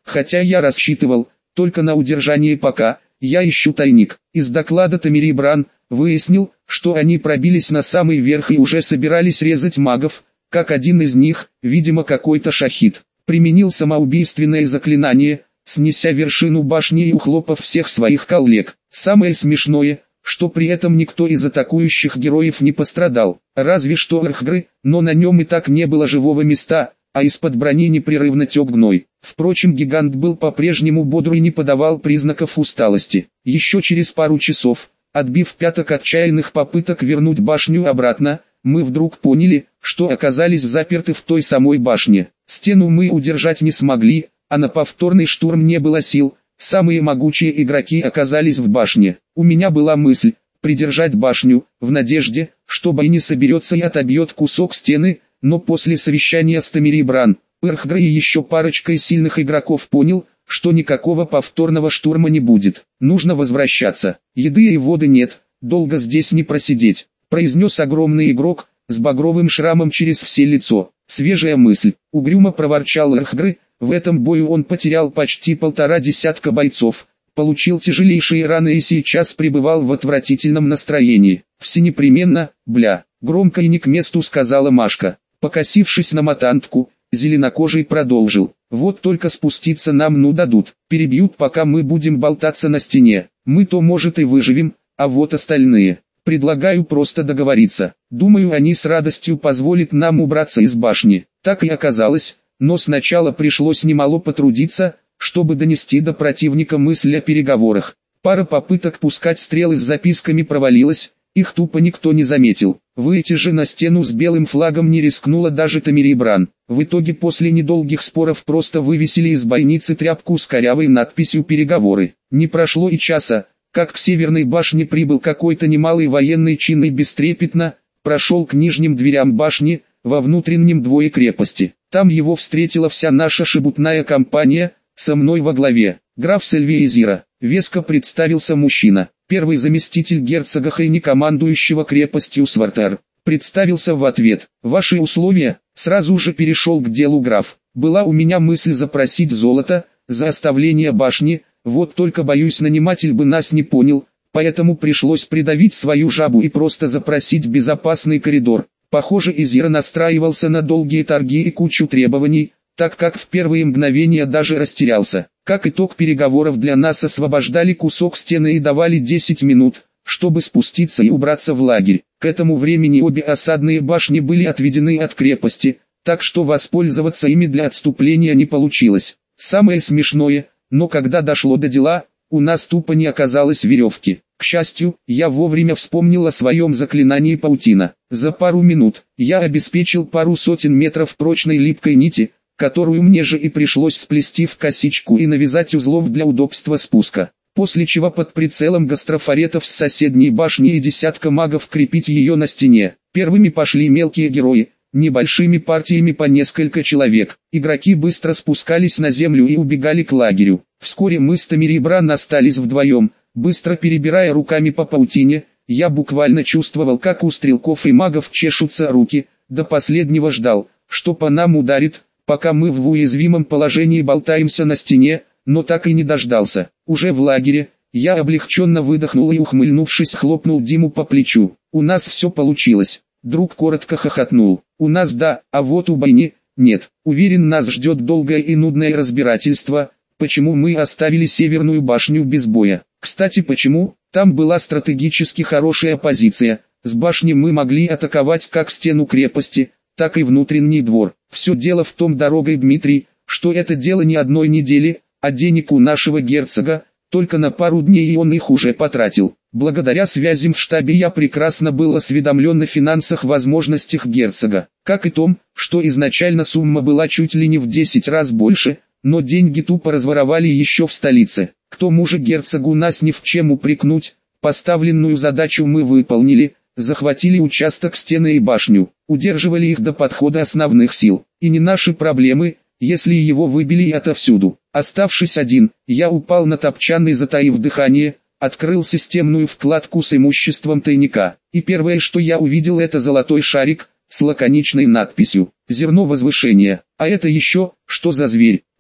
хотя я рассчитывал только на удержание пока я ищу тайник. Из доклада Тамири Бран выяснил, что они пробились на самый верх и уже собирались резать магов, как один из них, видимо какой-то шахид, применил самоубийственное заклинание, снеся вершину башни и ухлопав всех своих коллег. Самое смешное, что при этом никто из атакующих героев не пострадал, разве что Архгры, но на нем и так не было живого места, а из-под брони непрерывно тек гной. Впрочем, гигант был по-прежнему бодр и не подавал признаков усталости. Еще через пару часов, отбив пяток отчаянных попыток вернуть башню обратно, мы вдруг поняли, что оказались заперты в той самой башне. Стену мы удержать не смогли, а на повторный штурм не было сил. Самые могучие игроки оказались в башне. У меня была мысль придержать башню, в надежде, что Бай соберется и отобьет кусок стены, но после совещания с Тамири Бран, Эрхгра и еще парочкой сильных игроков понял, что никакого повторного штурма не будет. Нужно возвращаться. Еды и воды нет, долго здесь не просидеть, произнес огромный игрок, с багровым шрамом через все лицо. Свежая мысль, угрюмо проворчал Эрхгры. В этом бою он потерял почти полтора десятка бойцов, получил тяжелейшие раны и сейчас пребывал в отвратительном настроении. «Все непременно, бля», — громко и не к месту сказала Машка. Покосившись на матантку, зеленокожий продолжил. «Вот только спуститься нам ну дадут, перебьют, пока мы будем болтаться на стене. Мы-то может и выживем, а вот остальные. Предлагаю просто договориться. Думаю, они с радостью позволят нам убраться из башни». Так и оказалось. Но сначала пришлось немало потрудиться, чтобы донести до противника мысль о переговорах. Пара попыток пускать стрелы с записками провалилась, их тупо никто не заметил. Выйти же на стену с белым флагом не рискнула даже Тамири Бран. В итоге после недолгих споров просто вывесили из бойницы тряпку с корявой надписью «Переговоры». Не прошло и часа, как к северной башне прибыл какой-то немалый военный чин и бестрепетно прошел к нижним дверям башни, во внутреннем двое крепости. Там его встретила вся наша шебутная компания, со мной во главе. Граф Сальвейзира, веско представился мужчина, первый заместитель герцога Хейни, командующего крепостью Свартер. Представился в ответ. Ваши условия, сразу же перешел к делу граф. Была у меня мысль запросить золото, за оставление башни, вот только боюсь наниматель бы нас не понял, поэтому пришлось придавить свою жабу и просто запросить безопасный коридор. Похоже, Изира настраивался на долгие торги и кучу требований, так как в первые мгновения даже растерялся. Как итог переговоров для нас освобождали кусок стены и давали десять минут, чтобы спуститься и убраться в лагерь. К этому времени обе осадные башни были отведены от крепости, так что воспользоваться ими для отступления не получилось. Самое смешное, но когда дошло до дела, у нас тупо не оказалось веревки. К счастью, я вовремя вспомнил о своем заклинании паутина. За пару минут я обеспечил пару сотен метров прочной липкой нити, которую мне же и пришлось сплести в косичку и навязать узлов для удобства спуска. После чего под прицелом гастрофоретов с соседней башни и десятка магов крепить ее на стене. Первыми пошли мелкие герои, небольшими партиями по несколько человек. Игроки быстро спускались на землю и убегали к лагерю. Вскоре мы с Тамири Бран остались вдвоем. Быстро перебирая руками по паутине, я буквально чувствовал, как у стрелков и магов чешутся руки, до последнего ждал, что по нам ударит, пока мы в уязвимом положении болтаемся на стене, но так и не дождался. Уже в лагере, я облегченно выдохнул и, ухмыльнувшись, хлопнул Диму по плечу. У нас все получилось. Друг коротко хохотнул. У нас да, а вот у Байни нет. Уверен, нас ждет долгое и нудное разбирательство, почему мы оставили Северную башню без боя. Кстати, почему? Там была стратегически хорошая позиция. С башни мы могли атаковать как стену крепости, так и внутренний двор. Все дело в том, дорогой Дмитрий, что это дело не одной недели, а денег у нашего герцога только на пару дней, и он их уже потратил. Благодаря связям в штабе я прекрасно был осведомлен о финансах возможностях герцога, как и том, что изначально сумма была чуть ли не в десять раз больше, но деньги тупо разворовали еще в столице. К тому же герцогу нас ни в чем упрекнуть, поставленную задачу мы выполнили, захватили участок стены и башню, удерживали их до подхода основных сил. И не наши проблемы, если его выбили и отовсюду. Оставшись один, я упал на топчан и, затаив дыхание, открыл системную вкладку с имуществом тайника. И первое, что я увидел, это золотой шарик с лаконичной надписью «Зерно возвышения». А это еще, что за зверь?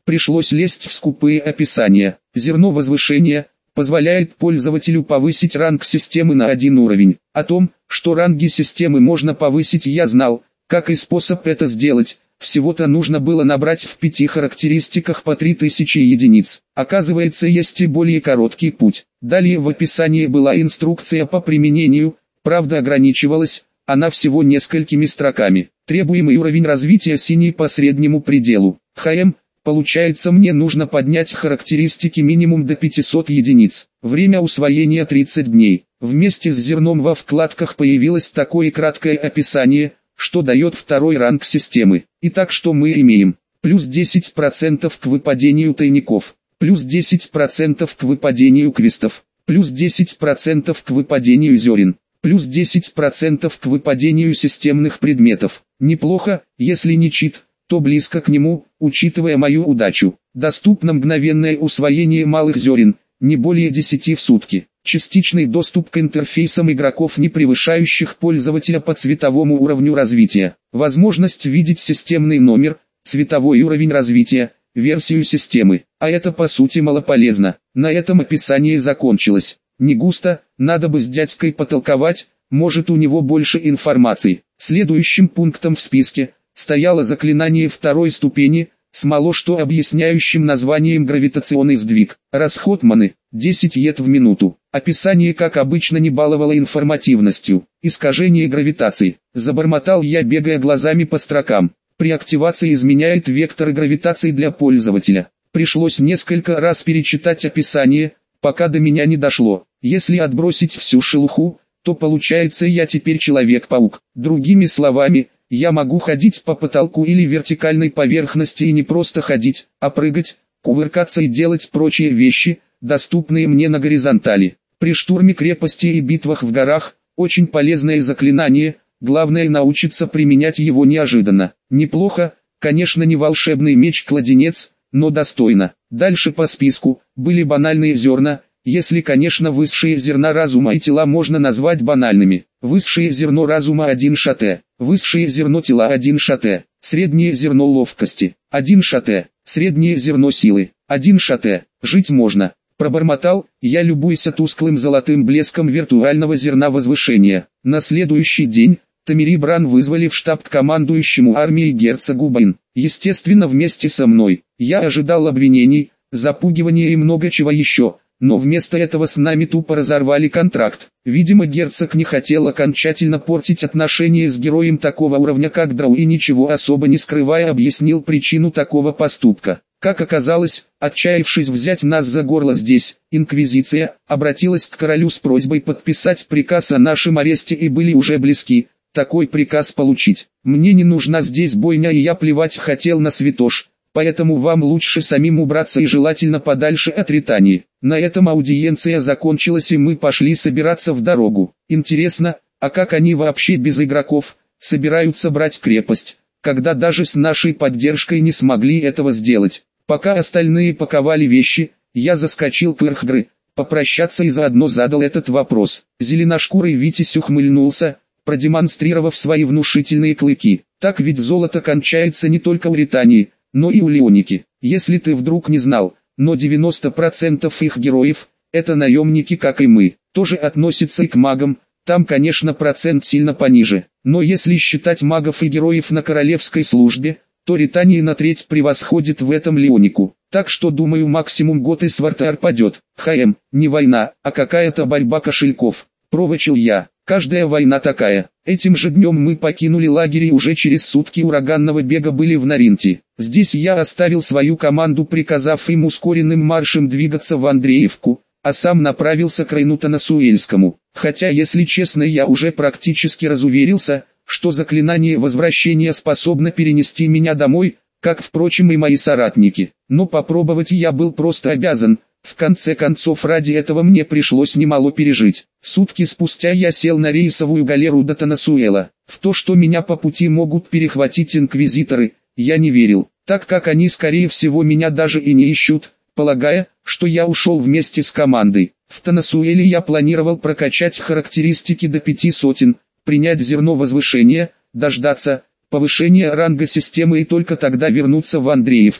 Пришлось лезть в скупые описания. Зерно возвышения позволяет пользователю повысить ранг системы на один уровень. О том, что ранги системы можно повысить, я знал, как и способ это сделать. Всего-то нужно было набрать в пяти характеристиках по три тысячи единиц. Оказывается, есть и более короткий путь. Далее в описании была инструкция по применению, правда ограничивалась она всего несколькими строками. Требуемый уровень развития синий по среднему пределу. ХМ. Получается, мне нужно поднять характеристики минимум до пятисот единиц. Время усвоения тридцать дней. Вместе с зерном во вкладках появилось такое краткое описание, что дает второй ранг системы. Итак, что мы имеем? Плюс десять процентов к выпадению тайников, плюс десять процентов к выпадению квестов, плюс десять процентов к выпадению зерен, плюс десять процентов к выпадению системных предметов. Неплохо, если не чит, то близко к нему, учитывая мою удачу. Доступно мгновенное усвоение малых зерен, не более десяти в сутки. Частичный доступ к интерфейсам игроков, не превышающих пользователя по цветовому уровню развития. Возможность видеть системный номер, цветовой уровень развития, версию системы. А это по сути малополезно. На этом описание закончилось. Не густо, надо бы с дядькой потолковать, может у него больше информации. Следующим пунктом в списке стояло заклинание второй ступени, с мало что объясняющим названием гравитационный сдвиг. Расход маны – десять ед в минуту. Описание, как обычно, не баловало информативностью. Искажение гравитации. Забормотал я, бегая глазами по строкам. При активации изменяет векторы гравитации для пользователя. Пришлось несколько раз перечитать описание, пока до меня не дошло. Если отбросить всю шелуху, то получается, я теперь Человек-паук. Другими словами, я могу ходить по потолку или вертикальной поверхности, и не просто ходить, а прыгать, кувыркаться и делать прочие вещи, доступные мне на горизонтали. При штурме крепости и битвах в горах, очень полезное заклинание, главное научиться применять его неожиданно. Неплохо, конечно, не волшебный меч-кладенец, но достойно. Дальше по списку были банальные зерна, если, конечно, высшие зерна разума и тела можно назвать банальными. Высшее зерно разума один шате, высшее зерно тела один шате, среднее зерно ловкости один шате, среднее зерно силы один шате. Жить можно. Пробормотал я, любуясь тусклым золотым блеском виртуального зерна возвышения. На следующий день Тамири Бран вызвали в штаб к командующему армией герцогу Байн. Естественно, вместе со мной. Я ожидал обвинений, запугивания и много чего еще. Но вместо этого с нами тупо разорвали контракт. Видимо, герцог не хотел окончательно портить отношения с героем такого уровня, как Драу, и ничего особо не скрывая объяснил причину такого поступка. Как оказалось, отчаявшись взять нас за горло здесь, Инквизиция обратилась к королю с просьбой подписать приказ о нашем аресте, и были уже близки такой приказ получить. Мне не нужна здесь бойня, и я плевать хотел на святош. Поэтому вам лучше самим убраться, и желательно подальше от Ритании. На этом аудиенция закончилась, и мы пошли собираться в дорогу. Интересно, а как они вообще без игроков собираются брать крепость, когда даже с нашей поддержкой не смогли этого сделать? Пока остальные паковали вещи, я заскочил к Ирхгры, попрощаться, и заодно задал этот вопрос. Зеленошкурый Витязь ухмыльнулся, продемонстрировав свои внушительные клыки. Так ведь золото кончается не только у Ритании, но и у Леоники. Если ты вдруг не знал, но девяносто процентов их героев – это наемники, как и мы. Тоже относятся и к магам, там, конечно, процент сильно пониже. Но если считать магов и героев на королевской службе, то Ритания на треть превосходит в этом Леонику. Так что, думаю, максимум год и Свартар падет. ХМ, не война, а какая-то борьба кошельков. Провочил я. Каждая война такая. Этим же днем мы покинули лагерь и уже через сутки ураганного бега были в Наринте. Здесь я оставил свою команду, приказав им ускоренным маршем двигаться в Андреевку, а сам направился к Рейнутанасуэльскому. Хотя, если честно, я уже практически разуверился, что заклинание возвращения способно перенести меня домой, как, впрочем, и мои соратники. Но попробовать я был просто обязан. В конце концов, ради этого мне пришлось немало пережить. Сутки спустя я сел на рейсовую галеру до Танасуэла. В то, что меня по пути могут перехватить инквизиторы, я не верил, так как они, скорее всего, меня даже и не ищут, полагая, что я ушел вместе с командой. В Танасуэле я планировал прокачать характеристики до пяти сотен, принять зерно возвышения, дождаться повышения ранга системы и только тогда вернуться в Андреевку.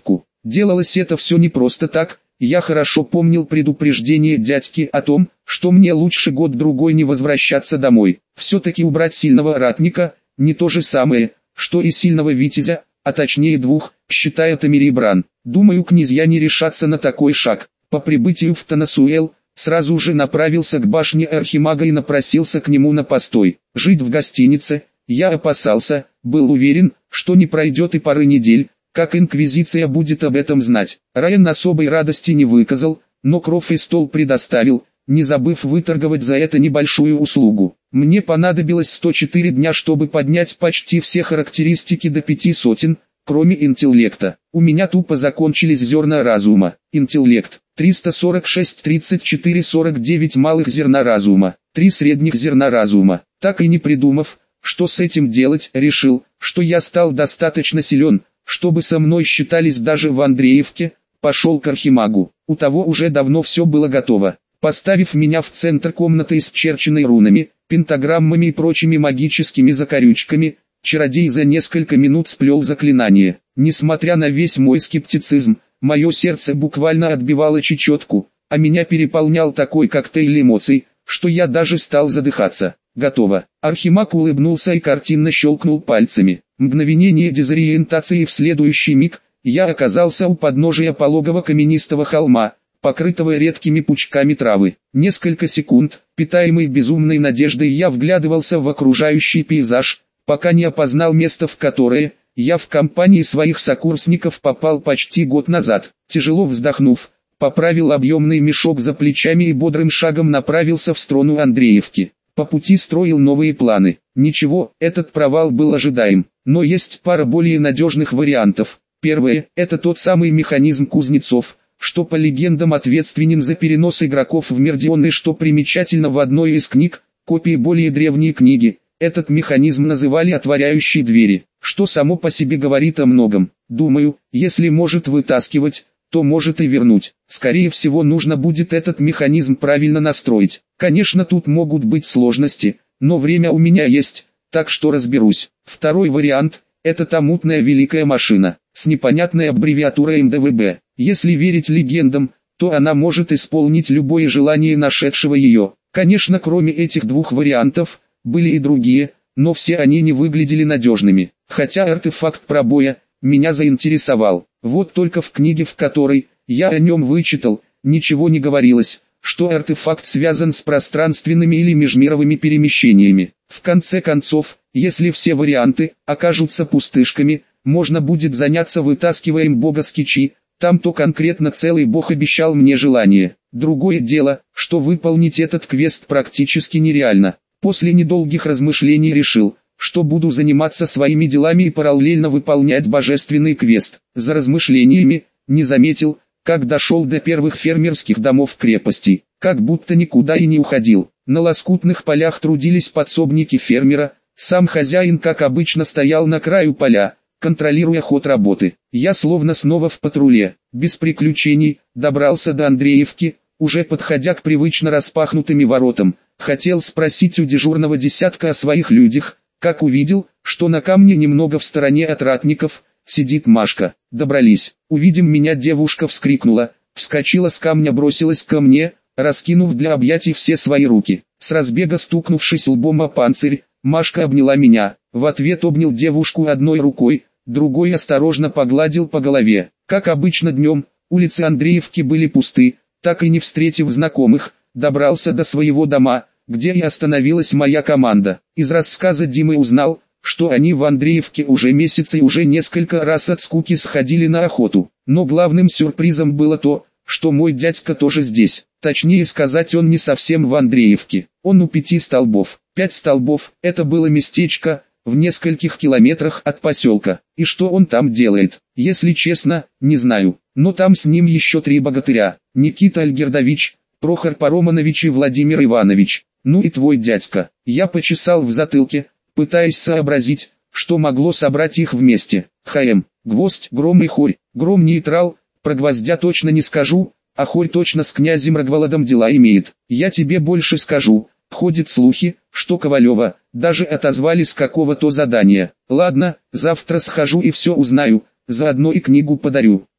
Делалось это все не просто так. Я хорошо помнил предупреждение дядьки о том, что мне лучше год-другой не возвращаться домой. Все-таки убрать сильного ратника – не то же самое, что и сильного витязя, а точнее двух, считает Эмири Бран. Думаю, князья не решатся на такой шаг. По прибытию в Танасуэл, сразу же направился к башне Архимага и напросился к нему на постой. Жить в гостинице, я опасался, был уверен, что не пройдет и пары недель, как инквизиция будет об этом знать. Райан особой радости не выказал, но кров и стол предоставил, не забыв выторговать за это небольшую услугу. Мне понадобилось сто четыре дня, чтобы поднять почти все характеристики до пяти сотен, кроме интеллекта. У меня тупо закончились зерна разума. Интеллект триста сорок шесть, тридцать четыре, сорок девять малых зерна разума, три средних зерна разума. Так и не придумав, что с этим делать, решил, что я стал достаточно силен, чтобы со мной считались даже в Андреевке, пошел к Архимагу. У того уже давно все было готово. Поставив меня в центр комнаты, исчерченной рунами, пентаграммами и прочими магическими закорючками, чародей за несколько минут сплел заклинание. Несмотря на весь мой скептицизм, мое сердце буквально отбивало чечетку, а меня переполнял такой коктейль эмоций, что я даже стал задыхаться. Готово. Архимаг улыбнулся и картинно щелкнул пальцами. Мгновение дезориентации, и в следующий миг я оказался у подножия пологого каменистого холма, покрытого редкими пучками травы. Несколько секунд, питаемый безумной надеждой, я вглядывался в окружающий пейзаж, пока не опознал место, в которое я в компании своих сокурсников попал почти год назад. Тяжело вздохнув, поправил объемный мешок за плечами и бодрым шагом направился в сторону Андреевки. По пути строил новые планы. Ничего, этот провал был ожидаем, но есть пара более надежных вариантов. Первое – это тот самый механизм кузнецов, что по легендам ответственен за перенос игроков в Мердион, и что примечательно, в одной из книг, копии более древней книги, этот механизм называли «отворяющей двери», что само по себе говорит о многом. Думаю, если может вытаскивать, то может и вернуть. Скорее всего, нужно будет этот механизм правильно настроить. Конечно, тут могут быть сложности, но время у меня есть, так что разберусь. Второй вариант – это та мутная великая машина, с непонятной аббревиатурой эм дэ вэ бэ. Если верить легендам, то она может исполнить любое желание нашедшего ее. Конечно, кроме этих двух вариантов, были и другие, но все они не выглядели надежными. Хотя артефакт пробоя меня заинтересовал. Вот только в книге, в которой я о нем вычитал, ничего не говорилось, что артефакт связан с пространственными или межмировыми перемещениями. В конце концов, если все варианты окажутся пустышками, можно будет заняться вытаскиванием бога с Кичи. Там то конкретно целый бог обещал мне желание. Другое дело, что выполнить этот квест практически нереально. После недолгих размышлений решил, что буду заниматься своими делами и параллельно выполнять божественный квест. За размышлениями, не заметил, как дошел до первых фермерских домов крепости, как будто никуда и не уходил. На лоскутных полях трудились подсобники фермера, сам хозяин, как обычно, стоял на краю поля, контролируя ход работы. Я словно снова в патруле, без приключений, добрался до Андреевки, уже подходя к привычно распахнутым воротам. Хотел спросить у дежурного десятка о своих людях, как увидел, что на камне немного в стороне от ратников сидит Машка. Добрались. Увидим меня, девушка вскрикнула, вскочила с камня, бросилась ко мне, раскинув для объятий все свои руки. С разбега стукнувшись лбом о панцирь, Машка обняла меня. В ответ обнял девушку одной рукой, другой осторожно погладил по голове. Как обычно днем, улицы Андреевки были пусты. Так и не встретив знакомых, добрался до своего дома, где и остановилась моя команда. Из рассказа Димы узнал, что они в Андреевке уже месяцы и уже несколько раз от скуки сходили на охоту. Но главным сюрпризом было то, что мой дядька тоже здесь. Точнее сказать, он не совсем в Андреевке. Он у пяти столбов. Пять столбов – это было местечко в нескольких километрах от поселка. И что он там делает, если честно, не знаю. Но там с ним еще три богатыря: Никита Альгердович, Прохор Пароманович и Владимир Иванович. Ну и твой дядька. Я почесал в затылке, пытаясь сообразить, что могло собрать их вместе. ХМ, Гвоздь, Гром и Хорь. Гром нейтрал, про Гвоздя точно не скажу, а Хорь точно с князем Рогволодом дела имеет. Я тебе больше скажу, ходят слухи, что Ковалева даже отозвали с какого-то задания. Ладно, завтра схожу и все узнаю, заодно и книгу подарю.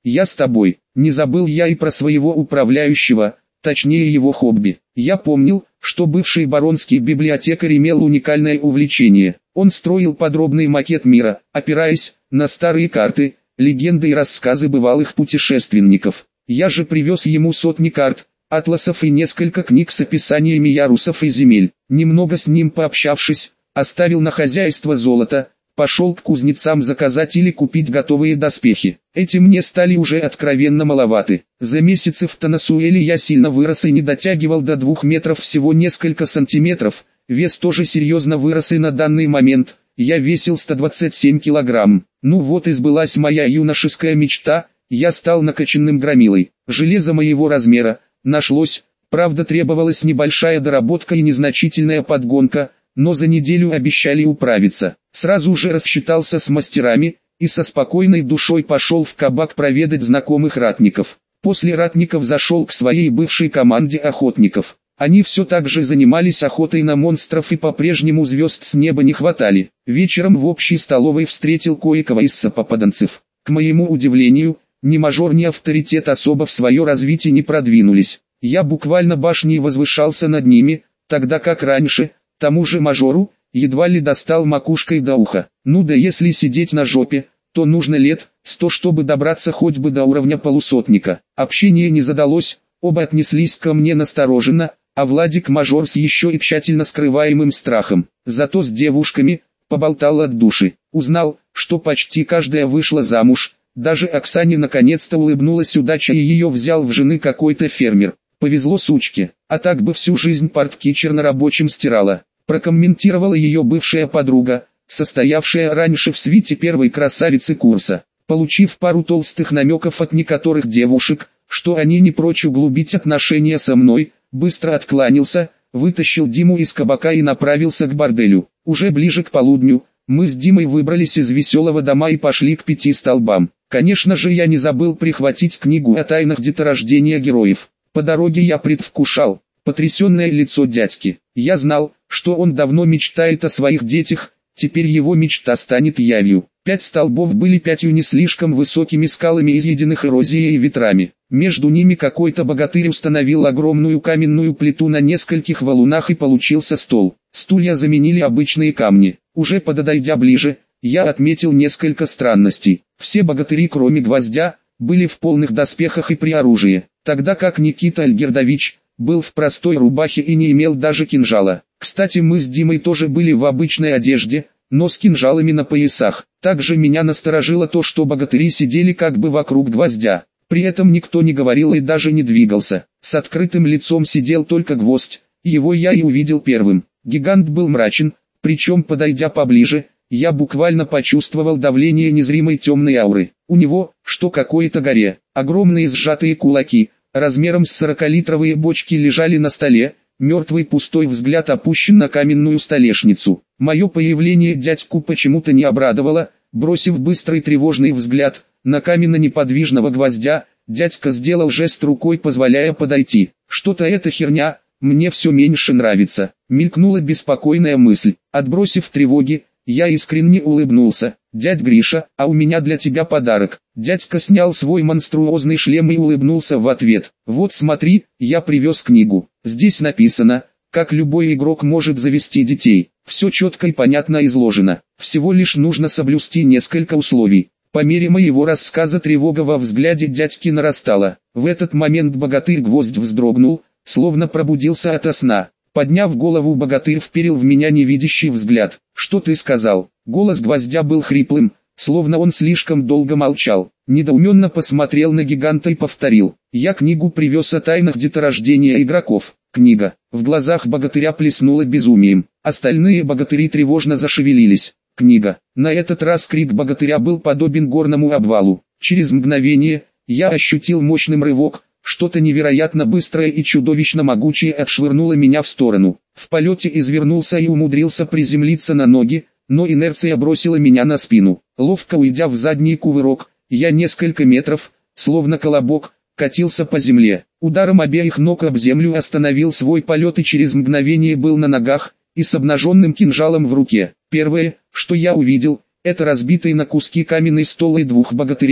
я с тобой. Не забыл я и про своего управляющего, точнее его хобби. Я помнил, что бывший баронский библиотекарь имел уникальное увлечение. Он строил подробный макет мира, опираясь на старые карты, легенды и рассказы бывалых путешественников. Я же привез ему сотни карт, атласов и несколько книг с описаниями ярусов и земель. Немного с ним пообщавшись, оставил на хозяйство золото, пошел к кузнецам заказать или купить готовые доспехи. Эти мне стали уже откровенно маловаты. За месяцы в Танасуэле я сильно вырос и не дотягивал до двух метров, всего несколько сантиметров. Вес тоже серьезно вырос, и на данный момент я весил сто двадцать семь килограмм. Ну вот и сбылась моя юношеская мечта, я стал накачанным громилой. Железо моего размера нашлось, правда требовалась небольшая доработка и незначительная подгонка, но за неделю обещали управиться. Сразу же рассчитался с мастерами и со спокойной душой пошел в кабак проведать знакомых ратников. После ратников зашел к своей бывшей команде охотников. Они все так же занимались охотой на монстров и по-прежнему звезд с неба не хватали. Вечером в общей столовой встретил кое-кого из сопопаданцев. К моему удивлению, ни мажор, ни авторитет особо в свое развитие не продвинулись. Я буквально башней возвышался над ними, тогда как раньше, тому же мажору, едва ли достал макушкой до уха. Ну да если сидеть на жопе, то нужно лет сто, чтобы добраться хоть бы до уровня полусотника. Общение не задалось, оба отнеслись ко мне настороженно, а Владик-мажор с еще и тщательно скрываемым страхом. Зато с девушками поболтал от души. Узнал, что почти каждая вышла замуж, даже Оксане наконец-то улыбнулась удача и ее взял в жены какой-то фермер. Повезло сучке, а так бы всю жизнь портки чернорабочим стирала. Прокомментировала ее бывшая подруга, состоявшая раньше в свите первой красавицы курса. Получив пару толстых намеков от некоторых девушек, что они не прочь углубить отношения со мной, быстро откланялся, вытащил Диму из кабака и направился к борделю. Уже ближе к полудню, мы с Димой выбрались из веселого дома и пошли к пяти столбам. Конечно же, я не забыл прихватить книгу о тайнах деторождения героев. По дороге я предвкушал потрясенное лицо дядьки. Я знал, что он давно мечтает о своих детях, теперь его мечта станет явью. Пять столбов были пятью не слишком высокими скалами, изъеденных эрозией и ветрами. Между ними какой-то богатырь установил огромную каменную плиту на нескольких валунах, и получился стол. Стулья заменили обычные камни. Уже подойдя ближе, я отметил несколько странностей. Все богатыри, кроме Гвоздя, были в полных доспехах и при оружии, тогда как Никита Альгердович был в простой рубахе и не имел даже кинжала. Кстати, мы с Димой тоже были в обычной одежде, но с кинжалами на поясах. Также меня насторожило то, что богатыри сидели как бы вокруг Гвоздя. При этом никто не говорил и даже не двигался. С открытым лицом сидел только Гвоздь, его я и увидел первым. Гигант был мрачен, причем подойдя поближе, я буквально почувствовал давление незримой темной ауры. У него, что какой-то горе, огромные сжатые кулаки, размером с сорокалитровые бочки лежали на столе, мертвый пустой взгляд опущен на каменную столешницу. Мое появление дядьку почему-то не обрадовало, бросив быстрый тревожный взгляд на каменно-неподвижного Гвоздя, дядька сделал жест рукой, позволяя подойти. Что-то эта херня, мне все меньше нравится. Мелькнула беспокойная мысль. Отбросив тревоги, я искренне улыбнулся. «Дядь Гриша, а у меня для тебя подарок». Дядька снял свой монструозный шлем и улыбнулся в ответ. «Вот смотри, я привез книгу. Здесь написано, как любой игрок может завести детей. Все четко и понятно изложено. Всего лишь нужно соблюсти несколько условий». По мере моего рассказа тревога во взгляде дядьки нарастала. В этот момент богатырь Гвоздь вздрогнул, словно пробудился ото сна. Подняв голову, богатырь вперил в меня невидящий взгляд. «Что ты сказал?» Голос Гвоздя был хриплым, словно он слишком долго молчал. Недоуменно посмотрел на гиганта и повторил: «Я книгу привез о тайнах деторождения игроков». Книга. В глазах богатыря плеснуло безумием. Остальные богатыри тревожно зашевелились. Книга. На этот раз крик богатыря был подобен горному обвалу. Через мгновение я ощутил мощный рывок. Что-то невероятно быстрое и чудовищно могучее отшвырнуло меня в сторону. В полете извернулся и умудрился приземлиться на ноги, но инерция бросила меня на спину. Ловко уйдя в задний кувырок, я несколько метров, словно колобок, катился по земле. Ударом обеих ног об землю остановил свой полет и через мгновение был на ногах и с обнаженным кинжалом в руке. Первое, что я увидел, это разбитый на куски каменный стол и двух богатырей,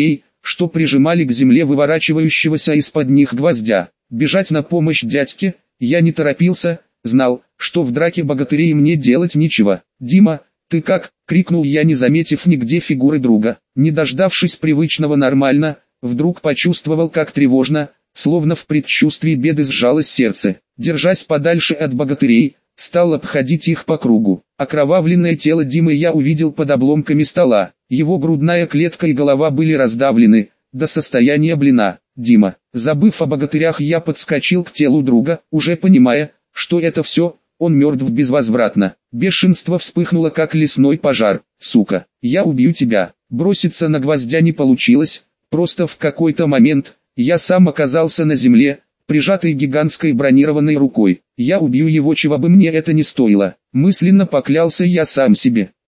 что прижимали к земле выворачивающегося из-под них гвоздя. Бежать на помощь дядьке я не торопился, знал, что в драке богатырей мне делать нечего. «Дима, ты как?» — крикнул я, не заметив нигде фигуры друга. Не дождавшись привычного «нормально», вдруг почувствовал, как тревожно, словно в предчувствии беды сжалось сердце. Держась подальше от богатырей, стал обходить их по кругу. Окровавленное тело Димы я увидел под обломками стола. Его грудная клетка и голова были раздавлены до состояния блина. «Дима!» Забыв о богатырях, я подскочил к телу друга, уже понимая, что это все, он мертв безвозвратно. Бешенство вспыхнуло, как лесной пожар. «Сука, я убью тебя!» Броситься на гвоздя не получилось, просто в какой-то момент я сам оказался на земле, прижатый гигантской бронированной рукой. «Я убью его, чего бы мне это ни стоило», мысленно поклялся я сам себе.